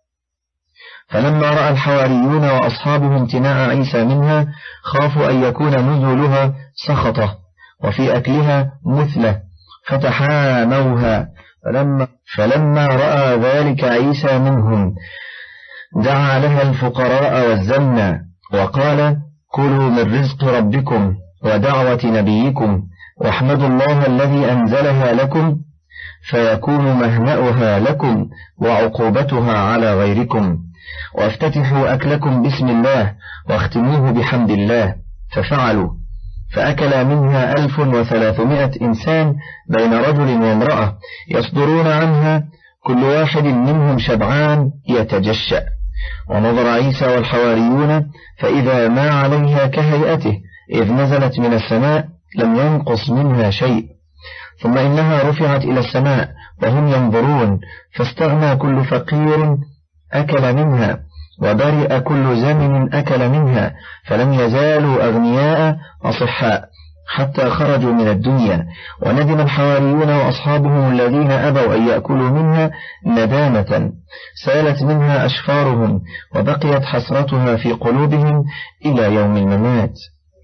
فلما رأى الحواريون وأصحابه امتناع عيسى منها خافوا أن يكون نزولها سخطة وفي أكلها مثلة، فتحاموها. فلما, فلما رأى ذلك عيسى منهم دعا لها الفقراء والزنا وقال: كلوا من رزق ربكم ودعوة نبيكم، واحمدوا الله الذي أنزلها لكم، فيكون مهنأها لكم وعقوبتها على غيركم، وافتتحوا أكلكم بسم الله واختموه بحمد الله. ففعلوا، فأكل منها ألف وثلاثمائة إنسان بين رجل وامرأة، يصدرون عنها كل واحد منهم شبعان يتجشأ. ونظر عيسى والحواريون فإذا ما عليها كهيئته، إذ نزلت من السماء لم ينقص منها شيء. ثم إنها رفعت إلى السماء وهم ينظرون، فاستغنى كل فقير أكل منها، وبرئ كل زمن أكل منها، فلم يزالوا أغنياء أصحاء حتى خرجوا من الدنيا. وندم الحواريون وأصحابهم الذين أبوا أن يأكلوا منها ندامة سالت منها أشفارهم، وبقيت حسرتها في قلوبهم إلى يوم الممات.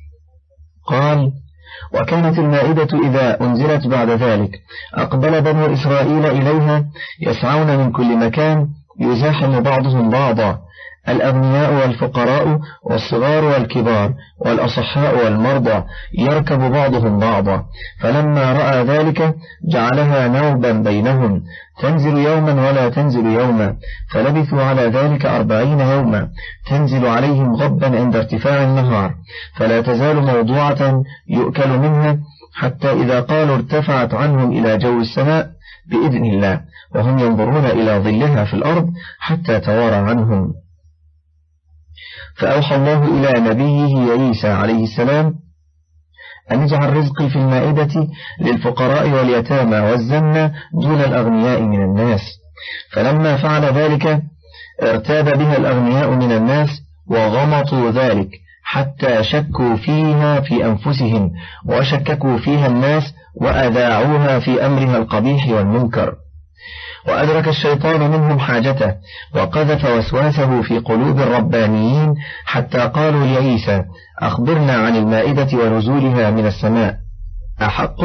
قال: وكانت المائدة إذا أنزلت بعد ذلك أقبل بنو إسرائيل إليها يسعون من كل مكان، يزاحم بعضهم بعضا، الأغنياء والفقراء والصغار والكبار والأصحاء والمرضى، يركب بعضهم بعضا. فلما رأى ذلك جعلها نوبا بينهم، تنزل يوما ولا تنزل يوما، فلبثوا على ذلك أربعين يوما، تنزل عليهم غبا عند ارتفاع النهار، فلا تزال موضوعة يؤكل منها، حتى إذا قالوا ارتفعت عنهم إلى جو السماء بإذن الله، وهم ينظرون إلى ظلها في الأرض حتى توارى عنهم. فأوحى الله إلى نبيه عيسى عليه السلام أن يجعل رزقي في المائدة للفقراء واليتامى والزنا دون الأغنياء من الناس. فلما فعل ذلك ارتاب بها الأغنياء من الناس وغمطوا ذلك حتى شكوا فيها في أنفسهم، وشككوا فيها الناس وأذاعوها في أمرها القبيح والمنكر. وأدرك الشيطان منهم حاجته، وقذف وسواسه في قلوب الربانيين، حتى قالوا لعيسى: أخبرنا عن المائدة ونزولها من السماء، أحق؟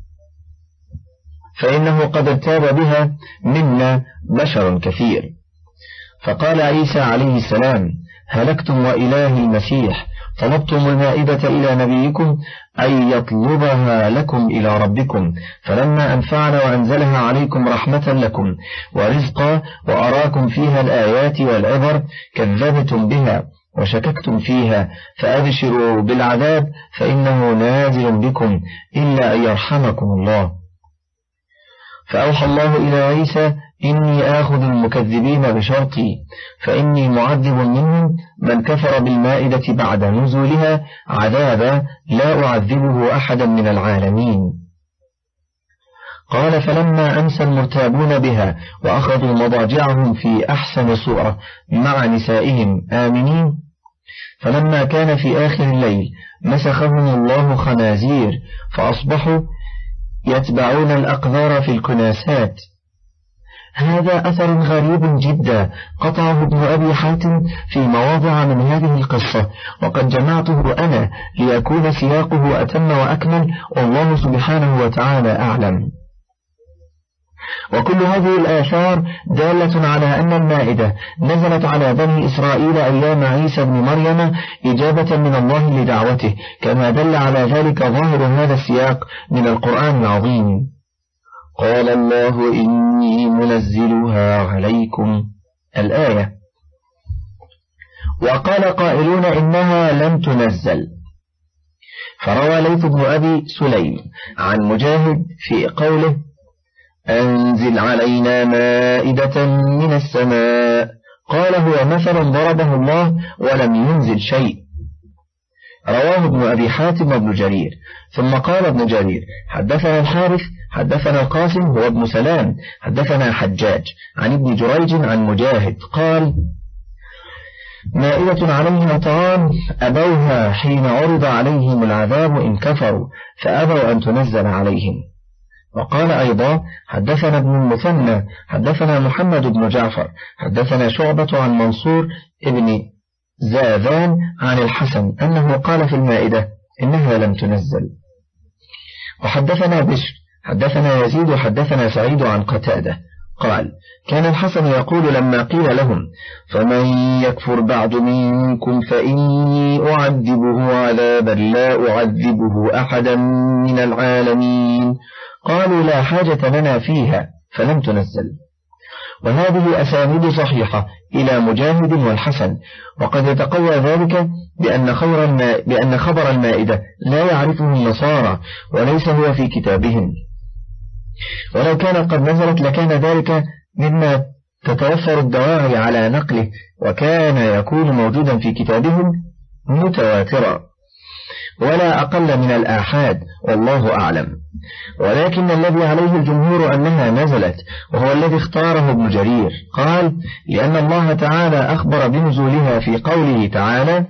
فإنه قد ارتاب بها منا بشر كثير. فقال عيسى عليه السلام: هلكتم وإله المسيح، طلبتم المائدة إلى نبيكم أن يطلبها لكم إلى ربكم، فلما أنفعنا وأنزلها عليكم رحمة لكم ورزقا وأراكم فيها الآيات والعبر كذبتم بها وشككتم فيها، فأبشروا بالعذاب فإنه نازل بكم إلا أن يرحمكم الله. فأوحى الله إلى عيسى: إني آخذ المكذبين بشرطي، فإني معذب منهم من كفر بالمائدة بعد نزولها عذابا لا أعذبه أحدا من العالمين. قال: فلما أمسى المرتابون بها وأخذوا مضاجعهم في أحسن صورة مع نسائهم آمنين، فلما كان في آخر الليل مسخهم الله خنازير، فأصبحوا يتبعون الأقذار في الكناسات. هذا أثر غريب جدا قطعه ابن أبي حاتم في مواضع من هذه القصة، وقد جمعته أنا ليكون سياقه أتم وأكمل، والله سبحانه وتعالى أعلم. وكل هذه الآثار دالة على أن المائدة نزلت على بني إسرائيل أيام عيسى بن مريم إجابة من الله لدعوته، كما دل على ذلك ظاهر هذا السياق من القرآن العظيم. قال الله إني منزلها عليكم الآية. وقال قائلون إنها لم تنزل، فروى ليث بن أبي سليم عن مجاهد في قوله أنزل علينا مائدة من السماء، قال هو مثل ضربه الله ولم ينزل شيء. رواه ابن أبي حاتم وابن جرير. ثم قال ابن جرير حدثنا الحارث حدثنا القاسم هو ابن سلام حدثنا حجاج عن ابن جريج عن مجاهد قال مائدة عليها طعام أبوها حين عرض عليهم العذاب إن كفروا فأبوا أن تنزل عليهم. وقال أيضا حدثنا ابن المثنى حدثنا محمد بن جعفر حدثنا شعبة عن منصور ابن زاذان عن الحسن أنه قال في المائدة إنها لم تنزل. وحدثنا بشر حدثنا يزيد حدثنا سعيد عن قتادة قال كان الحسن يقول لما قيل لهم فمن يكفر بعد منكم فإني أعذبه عذابا لا أعذبه أحدا من العالمين، قالوا لا حاجة لنا فيها فلم تنزل. وهذه أسانيد صحيحة إلى مجاهد والحسن، وقد يتقوى ذلك بأن, خبر الماء بأن خبر المائدة لا يعرفه النصارى وليس هو في كتابهم، ولو كان قد نزلت لكان ذلك مما تتوفر الدواعي على نقله وكان يكون موجودا في كتابهم متواترا ولا أقل من الآحاد والله أعلم. ولكن الذي عليه الجمهور أنها نزلت وهو الذي اختاره ابن جرير، قال لأن الله تعالى أخبر بنزولها في قوله تعالى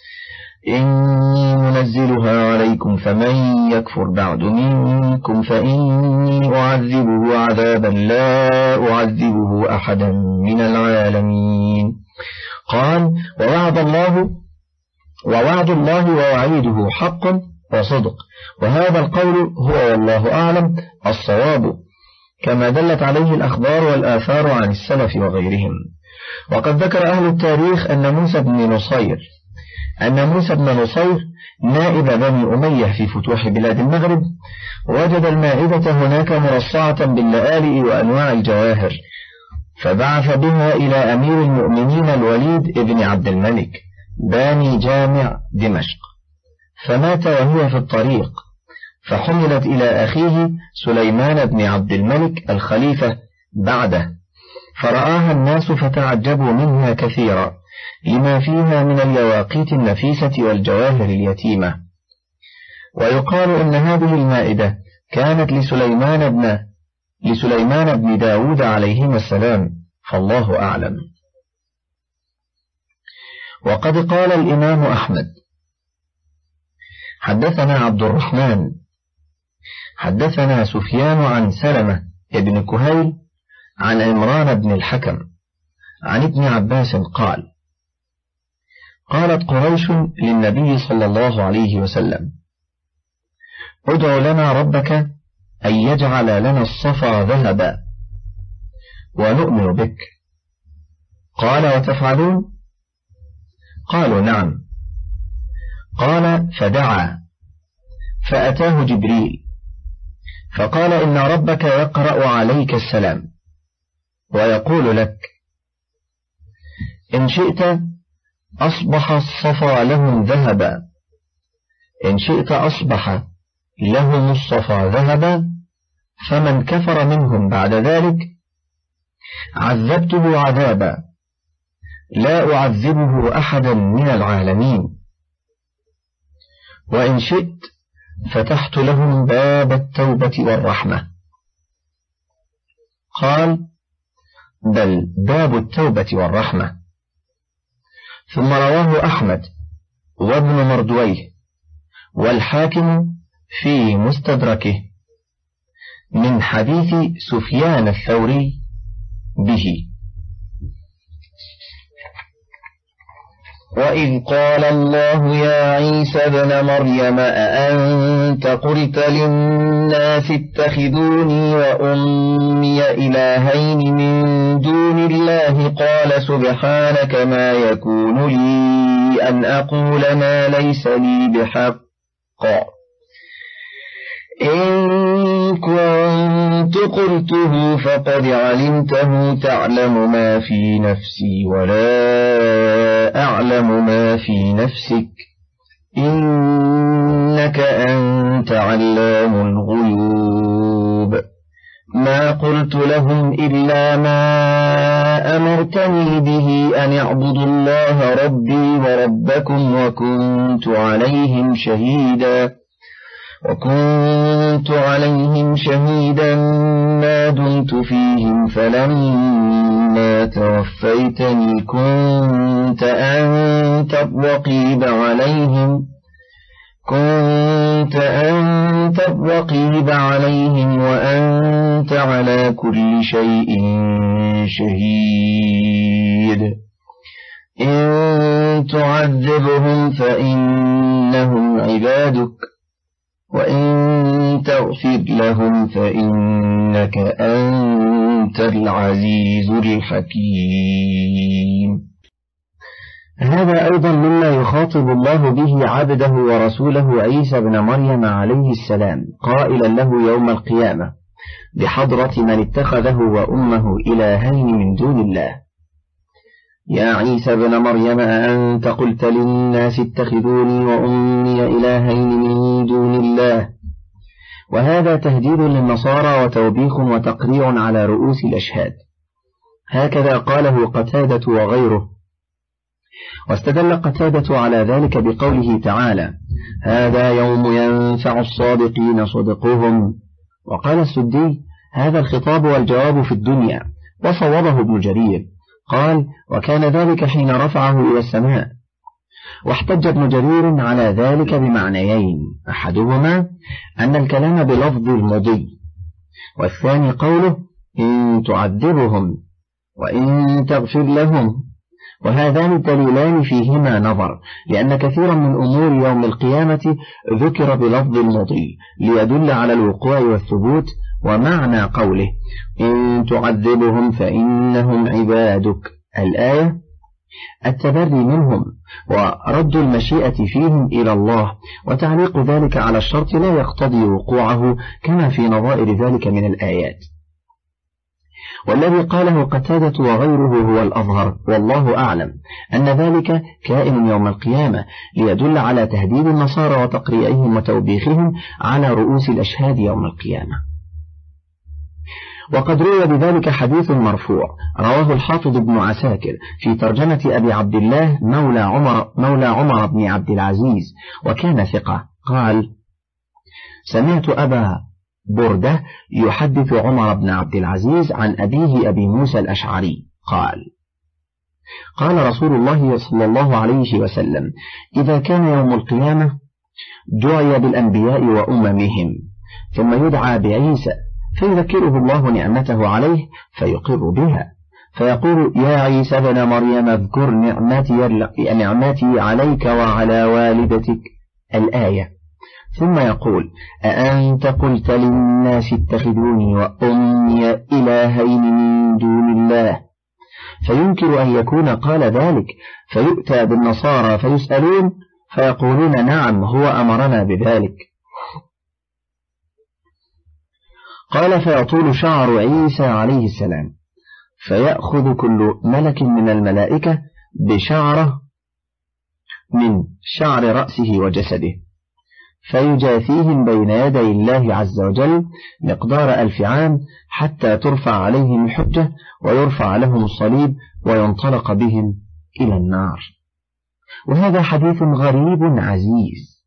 إني منزلها عليكم فمن يكفر بعد منكم فإني أعذبه عذابا لا أعذبه أحدا من العالمين. قال ووعد الله ووعد الله ووعيده حق وصدق، وهذا القول هو والله أعلم الصواب، كما دلت عليه الأخبار والآثار عن السلف وغيرهم. وقد ذكر أهل التاريخ أن موسى بن نصير أن موسى بن نصير نائب بني أمية في فتوح بلاد المغرب وجد المائدة هناك مرصعة باللآلئ وأنواع الجواهر، فبعث بها إلى أمير المؤمنين الوليد ابن عبد الملك باني جامع دمشق، فمات وهي في الطريق، فحملت إلى أخيه سليمان بن عبد الملك الخليفة بعده، فرآها الناس فتعجبوا منها كثيرا لما فيها من اليواقيت النفيسة والجواهر اليتيمة. ويقال أن هذه المائدة كانت لسليمان بن لسليمان بن داود عليهما السلام، فالله أعلم. وقد قال الإمام أحمد حدثنا عبد الرحمن حدثنا سفيان عن سلمة ابن كهيل عن عمران بن الحكم عن ابن عباس قال قالت قريش للنبي صلى الله عليه وسلم ادع لنا ربك أن يجعل لنا الصفا ذهبا ونؤمن بك. قال وتفعلون؟ قالوا نعم. قال فدعا فأتاه جبريل فقال إن ربك يقرأ عليك السلام ويقول لك إن شئت أصبح الصفا لهم ذهبا، إن شئت أصبح لهم الصفا ذهبا، فمن كفر منهم بعد ذلك عذبته عذابا لا أعذبه أحدا من العالمين، وإن شئت فتحت لهم باب التوبة والرحمة. قال بل باب التوبة والرحمة. ثم رواه أحمد وابن مردويه والحاكم في مستدركه من حديث سفيان الثوري به. وإذ قال الله يا عيسى ابن مريم أأنت قلت للناس اتخذوني وأمي إلهين من دون الله قال سبحانك ما يكون لي أن أقول ما ليس لي بحق إن كنت قلته فقد علمته تعلم ما في نفسي ولا أعلم ما في نفسك إنك أنت علام الغيوب ما قلت لهم إلا ما أمرتني به أن اعبدوا الله ربي وربكم وكنت عليهم شهيدا وكنت عليهم شهيدا ما دمت فيهم فلما توفيتني كنت أنت الرقيب عليهم كنت أنت الرقيب عليهم وأنت على كل شيء شهيد إن تعذبهم فإنهم عبادك وإن تغفر لهم فإنك أنت العزيز الحكيم. هذا أيضا مما يخاطب الله به عبده ورسوله عيسى بن مريم عليه السلام قائلا له يوم القيامة بحضرة من اتخذه وأمه إلهين من دون الله: يا عيسى بن مريم أأنت قلت للناس اتخذوني وأمي إلهين من دون الله. وهذا تهديد للنصارى وتوبيخ وتقريع على رؤوس الأشهاد. هكذا قاله قتادة وغيره. واستدل قتادة على ذلك بقوله تعالى: هذا يوم ينفع الصادقين صدقهم. وقال السدي: هذا الخطاب والجواب في الدنيا. وصوبه ابن جرير قال: وكان ذلك حين رفعه إلى السماء. واحتج ابن جرير على ذلك بمعنيين: أحدهما أن الكلام بلفظ المضي، والثاني قوله: إن تعذبهم وإن تغفر لهم. وهذان الدليلان فيهما نظر، لأن كثيرا من أمور يوم القيامة ذكر بلفظ المضي ليدل على الوقوع والثبوت. ومعنى قوله: إن تعذبهم فإنهم عبادك، الآية التبري منهم ورد المشيئة فيهم إلى الله، وتعليق ذلك على الشرط لا يقتضي وقوعه كما في نظائر ذلك من الآيات. والذي قاله قتادة وغيره هو الأظهر، والله أعلم أن ذلك كائن يوم القيامة ليدل على تهديد النصارى وتقريعهم وتوبيخهم على رؤوس الأشهاد يوم القيامة. وقد روى بذلك حديث مرفوع رواه الحافظ ابن عساكر في ترجمة أبي عبد الله مولى عمر, مولى عمر بن عبد العزيز، وكان ثقة. قال: سمعت أبا بردة يحدث عمر بن عبد العزيز عن أبيه أبي موسى الأشعري قال: قال رسول الله صلى الله عليه وسلم: إذا كان يوم القيامة دعي بالأنبياء وأممهم، ثم يدعى بعيسى فيذكره الله نعمته عليه فيقر بها، فيقول: يا عيسى بن مريم اذكر نعمتي, نعمتي عليك وعلى والدتك، الآية. ثم يقول: أأنت قلت للناس اتخذوني وأمي إلهين من دون الله؟ فينكر أن يكون قال ذلك، فيؤتى بالنصارى فيسألون فيقولون: نعم، هو أمرنا بذلك. قال: فيطول شعر عيسى عليه السلام، فيأخذ كل ملك من الملائكة بشعره من شعر رأسه وجسده، فيجاثيهم بين يدي الله عز وجل مقدار ألف عام، حتى ترفع عليهم الحجة ويرفع لهم الصليب وينطلق بهم إلى النار. وهذا حديث غريب عزيز.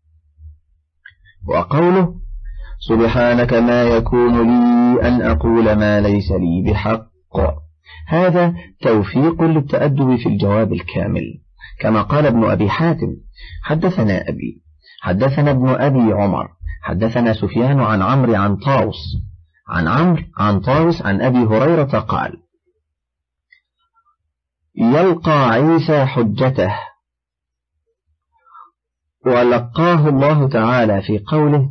وقوله: سبحانك ما يكون لي أن أقول ما ليس لي بحق، هذا توفيق للتأدب في الجواب الكامل، كما قال ابن أبي حاتم: حدثنا أبي حدثنا ابن أبي عمر حدثنا سفيان عن عمرو عن طاوس عن عمرو عن طاوس عن أبي هريرة قال: يلقى عيسى حجته، ولقاه الله تعالى في قوله: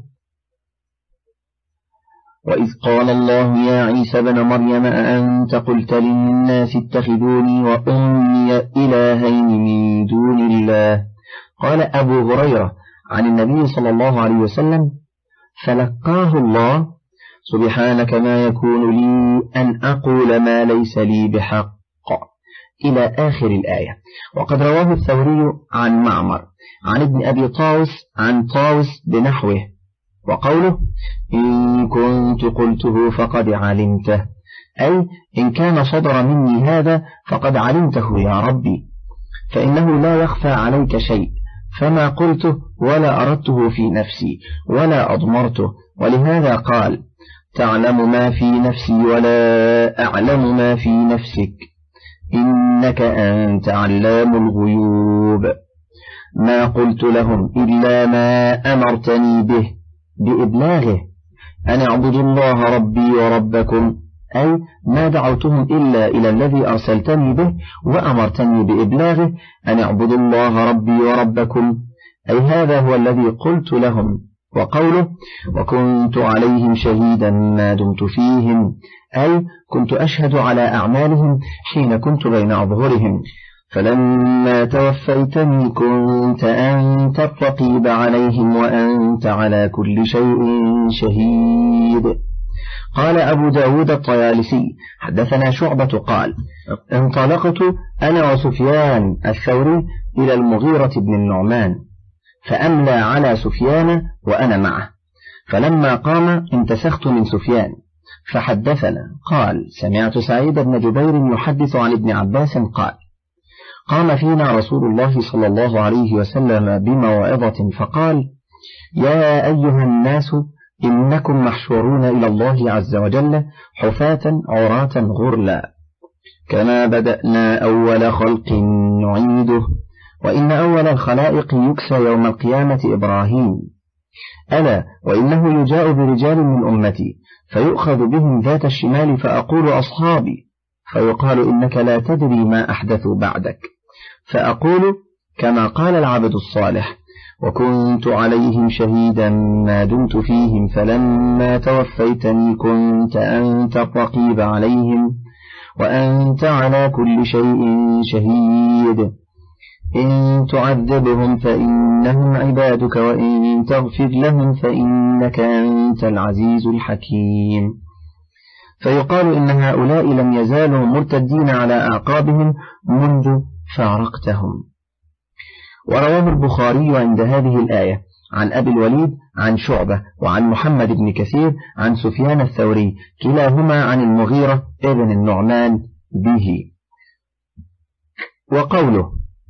وإذ قال الله يا عيسى بن مريم أأنت قلت للناس اتخذوني وأمي إلهين من دون الله. قال أبو هريرة عن النبي صلى الله عليه وسلم: فلقاه الله: سبحانك ما يكون لي أن أقول ما ليس لي بحق، إلى آخر الآية. وقد رواه الثوري عن معمر عن ابن أبي طاوس عن طاوس بنحوه، وقوله: إن كنت قلته فقد علمته، أي إن كان صدر مني هذا فقد علمته يا ربي، فإنه لا يخفى عليك شيء، فما قلته ولا أردته في نفسي ولا أضمرته. ولهذا قال: تعلم ما في نفسي ولا أعلم ما في نفسك إنك أنت علام الغيوب. ما قلت لهم إلا ما أمرتني به بإبلاغه، أن اعبدوا الله ربي وربكم، أي ما دعوتهم إلا إلى الذي أرسلتني به وأمرتني بإبلاغه، أن اعبدوا الله ربي وربكم، أي هذا هو الذي قلت لهم. وقوله: وكنت عليهم شهيدا ما دمت فيهم، أي كنت أشهد على أعمالهم حين كنت بين أظهرهم، فلما توفيتني كنت أنت الرقيب عليهم وأنت على كل شيء شهيد. قال أبو داود الطيالسي: حدثنا شعبة قال: انطلقت أنا وسفيان الثوري إلى المغيرة بن النعمان، فأملى على سفيان وأنا معه، فلما قام انتسخت من سفيان فحدثنا. قال: سمعت سعيد بن جبير يحدث عن ابن عباس قال: قام فينا رسول الله صلى الله عليه وسلم بموعظة فقال: يا أيها الناس إنكم محشورون إلى الله عز وجل حفاة عراة غرلا، كما بدأنا أول خلق نعيده، وإن أول الخلائق يكسى يوم القيامة إبراهيم. ألا وإنه يجاء برجال من أمتي فيؤخذ بهم ذات الشمال فأقول أصحابي، فيقال إنك لا تدري ما أحدثوا بعدك، فأقول كما قال العبد الصالح: وكنت عليهم شهيدا ما دمت فيهم، فلما توفيتني كنت أنت الرقيب عليهم وأنت على كل شيء شهيد. إن تعذبهم فإنهم عبادك وإن تغفر لهم فإنك أنت العزيز الحكيم. فيقال إن هؤلاء لم يزالوا مرتدين على أعقابهم منذ فارقتهم. ورواه البخاري عند هذه الآية عن أبي الوليد عن شعبة وعن محمد بن كثير عن سفيان الثوري كلاهما عن المغيرة ابن النعمان به. وقوله: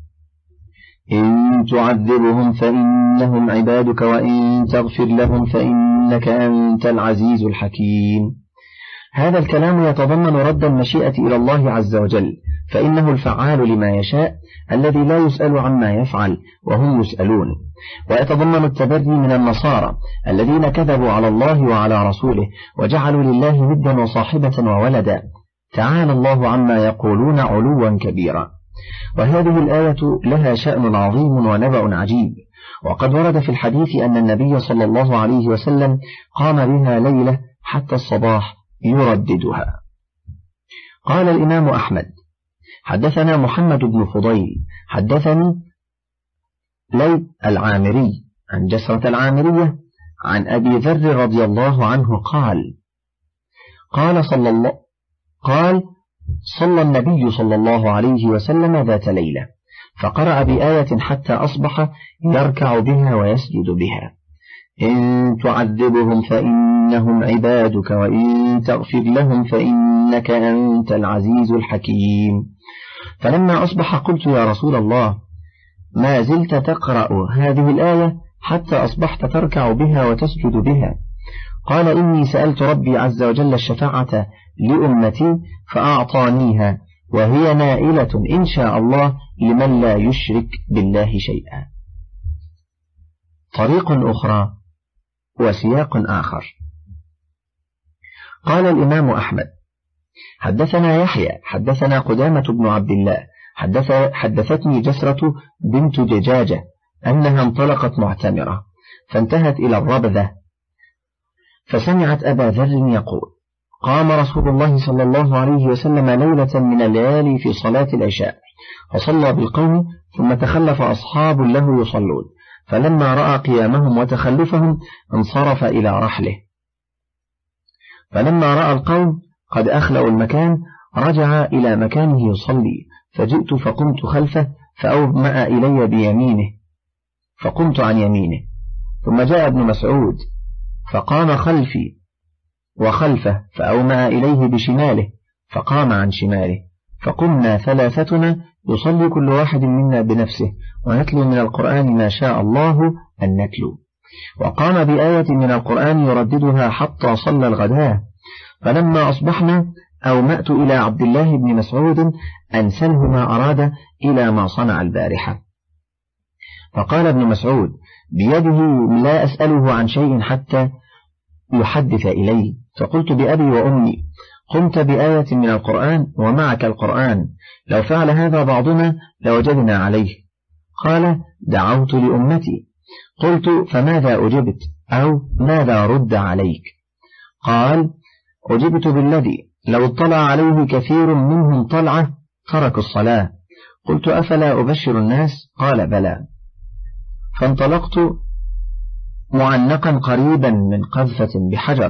إن تعذبهم فإنهم عبادك وإن تغفر لهم فإنك أنت العزيز الحكيم، هذا الكلام يتضمن رد المشيئة إلى الله عز وجل، فإنه الفعال لما يشاء الذي لا يسأل عما يفعل وهم يسألون. ويتضمن التبري من النصارى الذين كذبوا على الله وعلى رسوله وجعلوا لله ندا وصاحبة وولدا، تعالى الله عما يقولون علوا كبيرا. وهذه الآية لها شأن عظيم ونبأ عجيب، وقد ورد في الحديث أن النبي صلى الله عليه وسلم قام بها ليلة حتى الصباح يرددها. قال الإمام أحمد: حدثنا محمد بن فضيل حدثني ليث العامري عن جسرة العامرية عن أبي ذر رضي الله عنه قال: قال صلى الله قال صلى النبي صلى الله عليه وسلم ذات ليلة فقرأ بآية حتى أصبح يركع بها ويسجد بها: إن تعذبهم فإنهم عبادك وإن تغفر لهم فإنك أنت العزيز الحكيم. فلما أصبح قلت: يا رسول الله، ما زلت تقرأ هذه الآية حتى أصبحت تركع بها وتسجد بها؟ قال: إني سألت ربي عز وجل الشفاعة لأمتي فأعطانيها، وهي نائلة إن شاء الله لمن لا يشرك بالله شيئا. طريق أخرى وسياق آخر. قال الإمام أحمد: حدثنا يحيى حدثنا قدامة بن عبد الله حدث حدثتني جسرة بنت دجاجة أنها انطلقت معتمرة فانتهت إلى الربذة فسمعت أبا ذر يقول: قام رسول الله صلى الله عليه وسلم ليلة من الليالي في صلاة العشاء فصلى بالقوم ثم تخلف أصحاب له يصلون، فلما رأى قيامهم وتخلفهم انصرف إلى رحله، فلما رأى القوم قد أخلوا المكان رجع إلى مكانه يصلي، فجئت فقمت خلفه فأومأ إلي بيمينه فقمت عن يمينه، ثم جاء ابن مسعود فقام خلفي وخلفه فأومأ إليه بشماله فقام عن شماله، فقمنا ثلاثتنا يصلي كل واحد منا بنفسه ونتلو من القرآن ما شاء الله أن نتلو، وقام بآية من القرآن يرددها حتى صلى الغداء، فلما أصبحنا أومأت إلى عبد الله بن مسعود أن سله ما أراد إلى ما صنع البارحة، فقال ابن مسعود بيده: لا أسأله عن شيء حتى يحدث إلي، فقلت بأبي وأمي قمت بآية من القرآن ومعك القرآن، لو فعل هذا بعضنا لوجدنا عليه. قال: دعوت لأمتي. قلت: فماذا أجبت أو ماذا رد عليك؟ قال: أجبت بالذي لو اطلع عليه كثير منهم طلعة تركوا الصلاة. قلت: أفلا أبشر الناس؟ قال: بلى. فانطلقت معنقا قريبا من قذفة بحجر،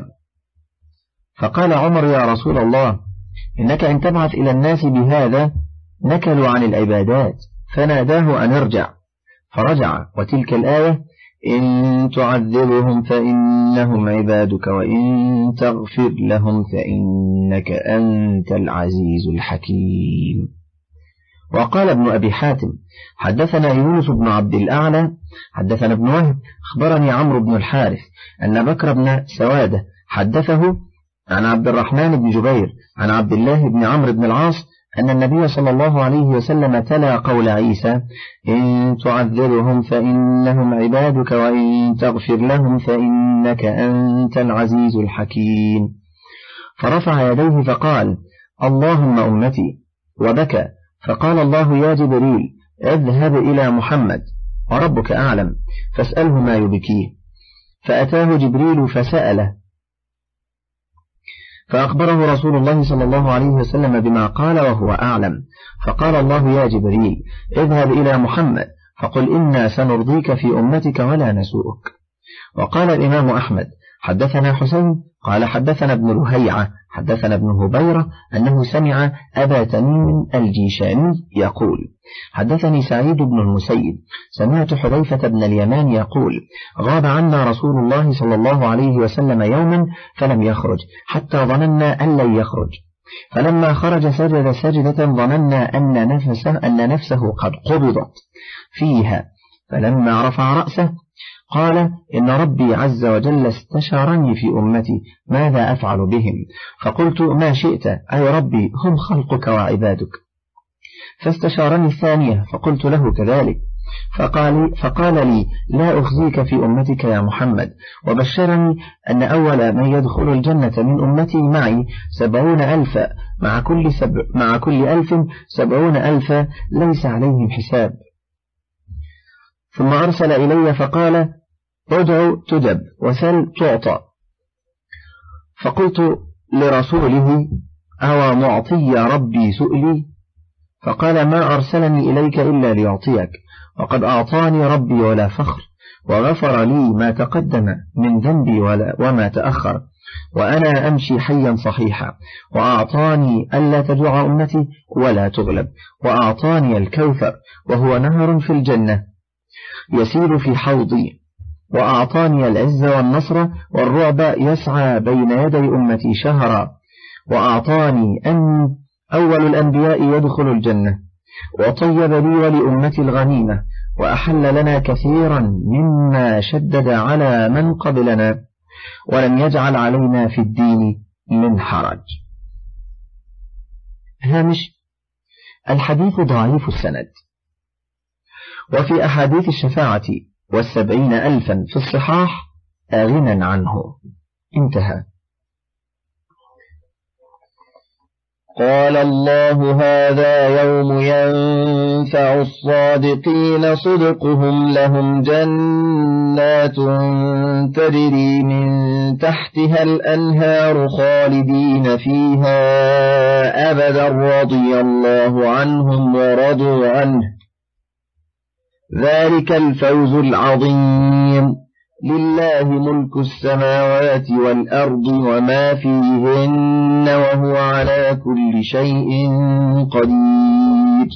فقال عمر: يا رسول الله، إنك إن تبعث إلى الناس بهذا نكلوا عن العبادات، فناداه أن ارجع، فرجع، وتلك الآية: إن تعذبهم فإنهم عبادك وإن تغفر لهم فإنك أنت العزيز الحكيم. وقال ابن أبي حاتم: حدثنا يونس بن عبد الأعلى حدثنا ابن وهب أخبرني عمرو بن الحارث أن بكر بن سوادة حدثه عن عبد الرحمن بن جبير عن عبد الله بن عمرو بن العاص أن النبي صلى الله عليه وسلم تلا قول عيسى: إن تعذبهم فإنهم عبادك وإن تغفر لهم فإنك أنت العزيز الحكيم، فرفع يديه فقال: اللهم أمتي، وبكى، فقال الله: يا جبريل اذهب إلى محمد وربك أعلم فاسأله ما يبكيه، فأتاه جبريل فسأله، فأخبره رسول الله صلى الله عليه وسلم بما قال وهو أعلم، فقال الله: يا جبريل اذهب إلى محمد فقل إنا سنرضيك في أمتك ولا نسوءك. وقال الإمام أحمد: حدثنا حسين قال حدثنا ابن رهيعة حدثنا ابن هبيرة أنه سمع أبا تميم الجيشاني يقول: حدثني سعيد بن المسيب سمعت حذيفة بن اليمان يقول: غاب عنا رسول الله صلى الله عليه وسلم يوما فلم يخرج حتى ظننا أن لن يخرج، فلما خرج سجد سجدة ظننا أن نفسه, أن نفسه قد قبضت فيها، فلما رفع رأسه قال: إن ربي عز وجل استشارني في أمتي ماذا أفعل بهم، فقلت: ما شئت أي ربي، هم خلقك وعبادك. فاستشارني الثانية فقلت له كذلك، فقال, فقال لي: لا أخزيك في أمتك يا محمد، وبشرني أن أول من يدخل الجنة من أمتي معي سبعون ألفا، مع كل, سبع مع كل ألف سبعون ألفا ليس عليهم حساب. ثم أرسل إلي فقال: ادعو تجب وسل تعطى. فقلت لرسوله: أو معطي ربي سؤلي؟ فقال: ما أرسلني إليك إلا ليعطيك، وقد أعطاني ربي ولا فخر، وغفر لي ما تقدم من ذنبي وما تأخر، وأنا أمشي حيا صحيحا، وأعطاني ألا تجوع أمتي ولا تغلب، وأعطاني الكوثر وهو نهر في الجنة يسيل في حوضي، وأعطاني العز والنصر والرعب يسعى بين يدي أمتي شهرا، وأعطاني أن أول الأنبياء يدخل الجنة، وطيب لي ولأمتي الغنيمة، وأحل لنا كثيرا مما شدد على من قبلنا، ولم يجعل علينا في الدين من حرج. هامش: الحديث ضعيف السند، وفي أحاديث الشفاعة والسبعين ألفا في الصحاح غنى عنه. انتهى. قال الله هذا يوم ينفع الصادقين صدقهم لهم جنات تجري من تحتها الأنهار خالدين فيها أبدا رضي الله عنهم ورضوا عنه ذلك الفوز العظيم لله ملك السماوات والأرض وما فيهن وهو على كل شيء قدير.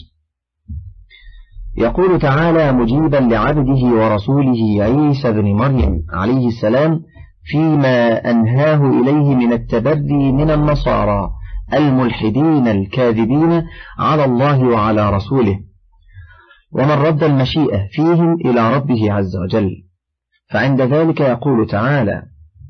يقول تعالى مجيبا لعبده ورسوله عيسى بن مريم عليه السلام فيما أنهاه إليه من التبري من النصارى الملحدين الكاذبين على الله وعلى رسوله، ومن رد المشيئة فيهم إلى ربه عز وجل. فعند ذلك يقول تعالى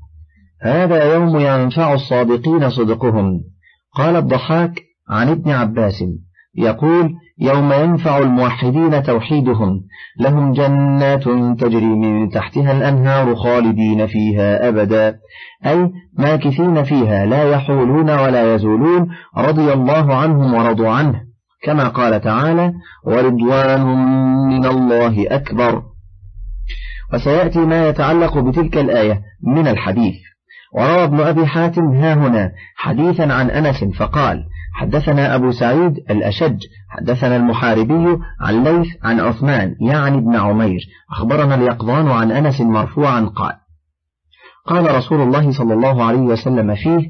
هذا يوم ينفع الصادقين صدقهم. قال الضحاك عن ابن عباس يقول يوم ينفع الموحدين توحيدهم لهم جنات تجري من تحتها الأنهار خالدين فيها أبدا، أي ماكثين فيها لا يحولون ولا يزولون رضي الله عنهم ورضوا عنه، كما قال تعالى ورضوان من الله أكبر. وسيأتي ما يتعلق بتلك الآية من الحديث. وروى ابن أبي حاتم ها هنا حديثا عن أنس فقال حدثنا أبو سعيد الأشج حدثنا المحاربي عن ليث عن عثمان يعني ابن عمير أخبرنا اليقظان عن أنس مرفوعا قال قال رسول الله صلى الله عليه وسلم فيه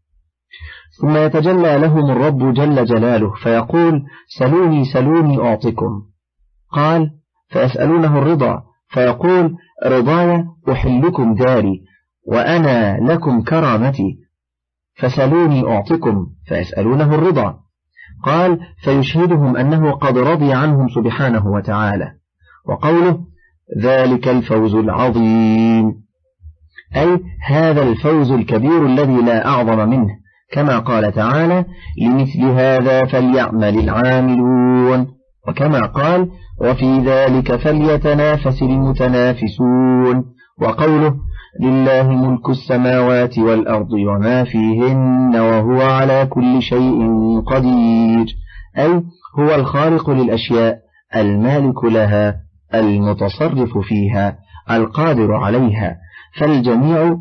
ثم يتجلى لهم الرب جل جلاله فيقول سلوني سلوني أعطكم. قال فيسألونه الرضا فيقول رضاي أحلكم داري وأنا لكم كرامتي، فسلوني أعطكم فيسألونه الرضا. قال فيشهدهم أنه قد رضي عنهم سبحانه وتعالى. وقوله ذلك الفوز العظيم أي هذا الفوز الكبير الذي لا أعظم منه، كما قال تعالى لمثل هذا فليعمل العاملون، وكما قال وفي ذلك فليتنافس المتنافسون. وقوله لله ملك السماوات والأرض وما فيهن وهو على كل شيء قدير أي هو الخالق للأشياء المالك لها المتصرف فيها القادر عليها، فالجميع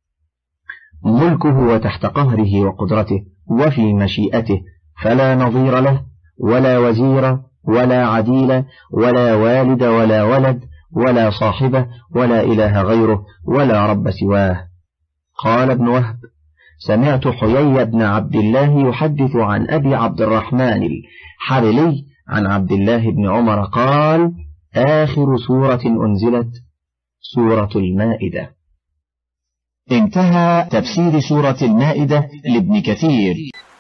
ملكه وتحت قهره وقدرته وفي مشيئته، فلا نظير له ولا وزير ولا عديل ولا والد ولا ولد ولا صاحبة ولا إله غيره ولا رب سواه. قال ابن وهب سمعت حيي بن عبد الله يحدث عن أبي عبد الرحمن الحرلي عن عبد الله بن عمر قال آخر سورة أنزلت سورة المائدة. انتهى تفسير سورة المائدة لابن كثير.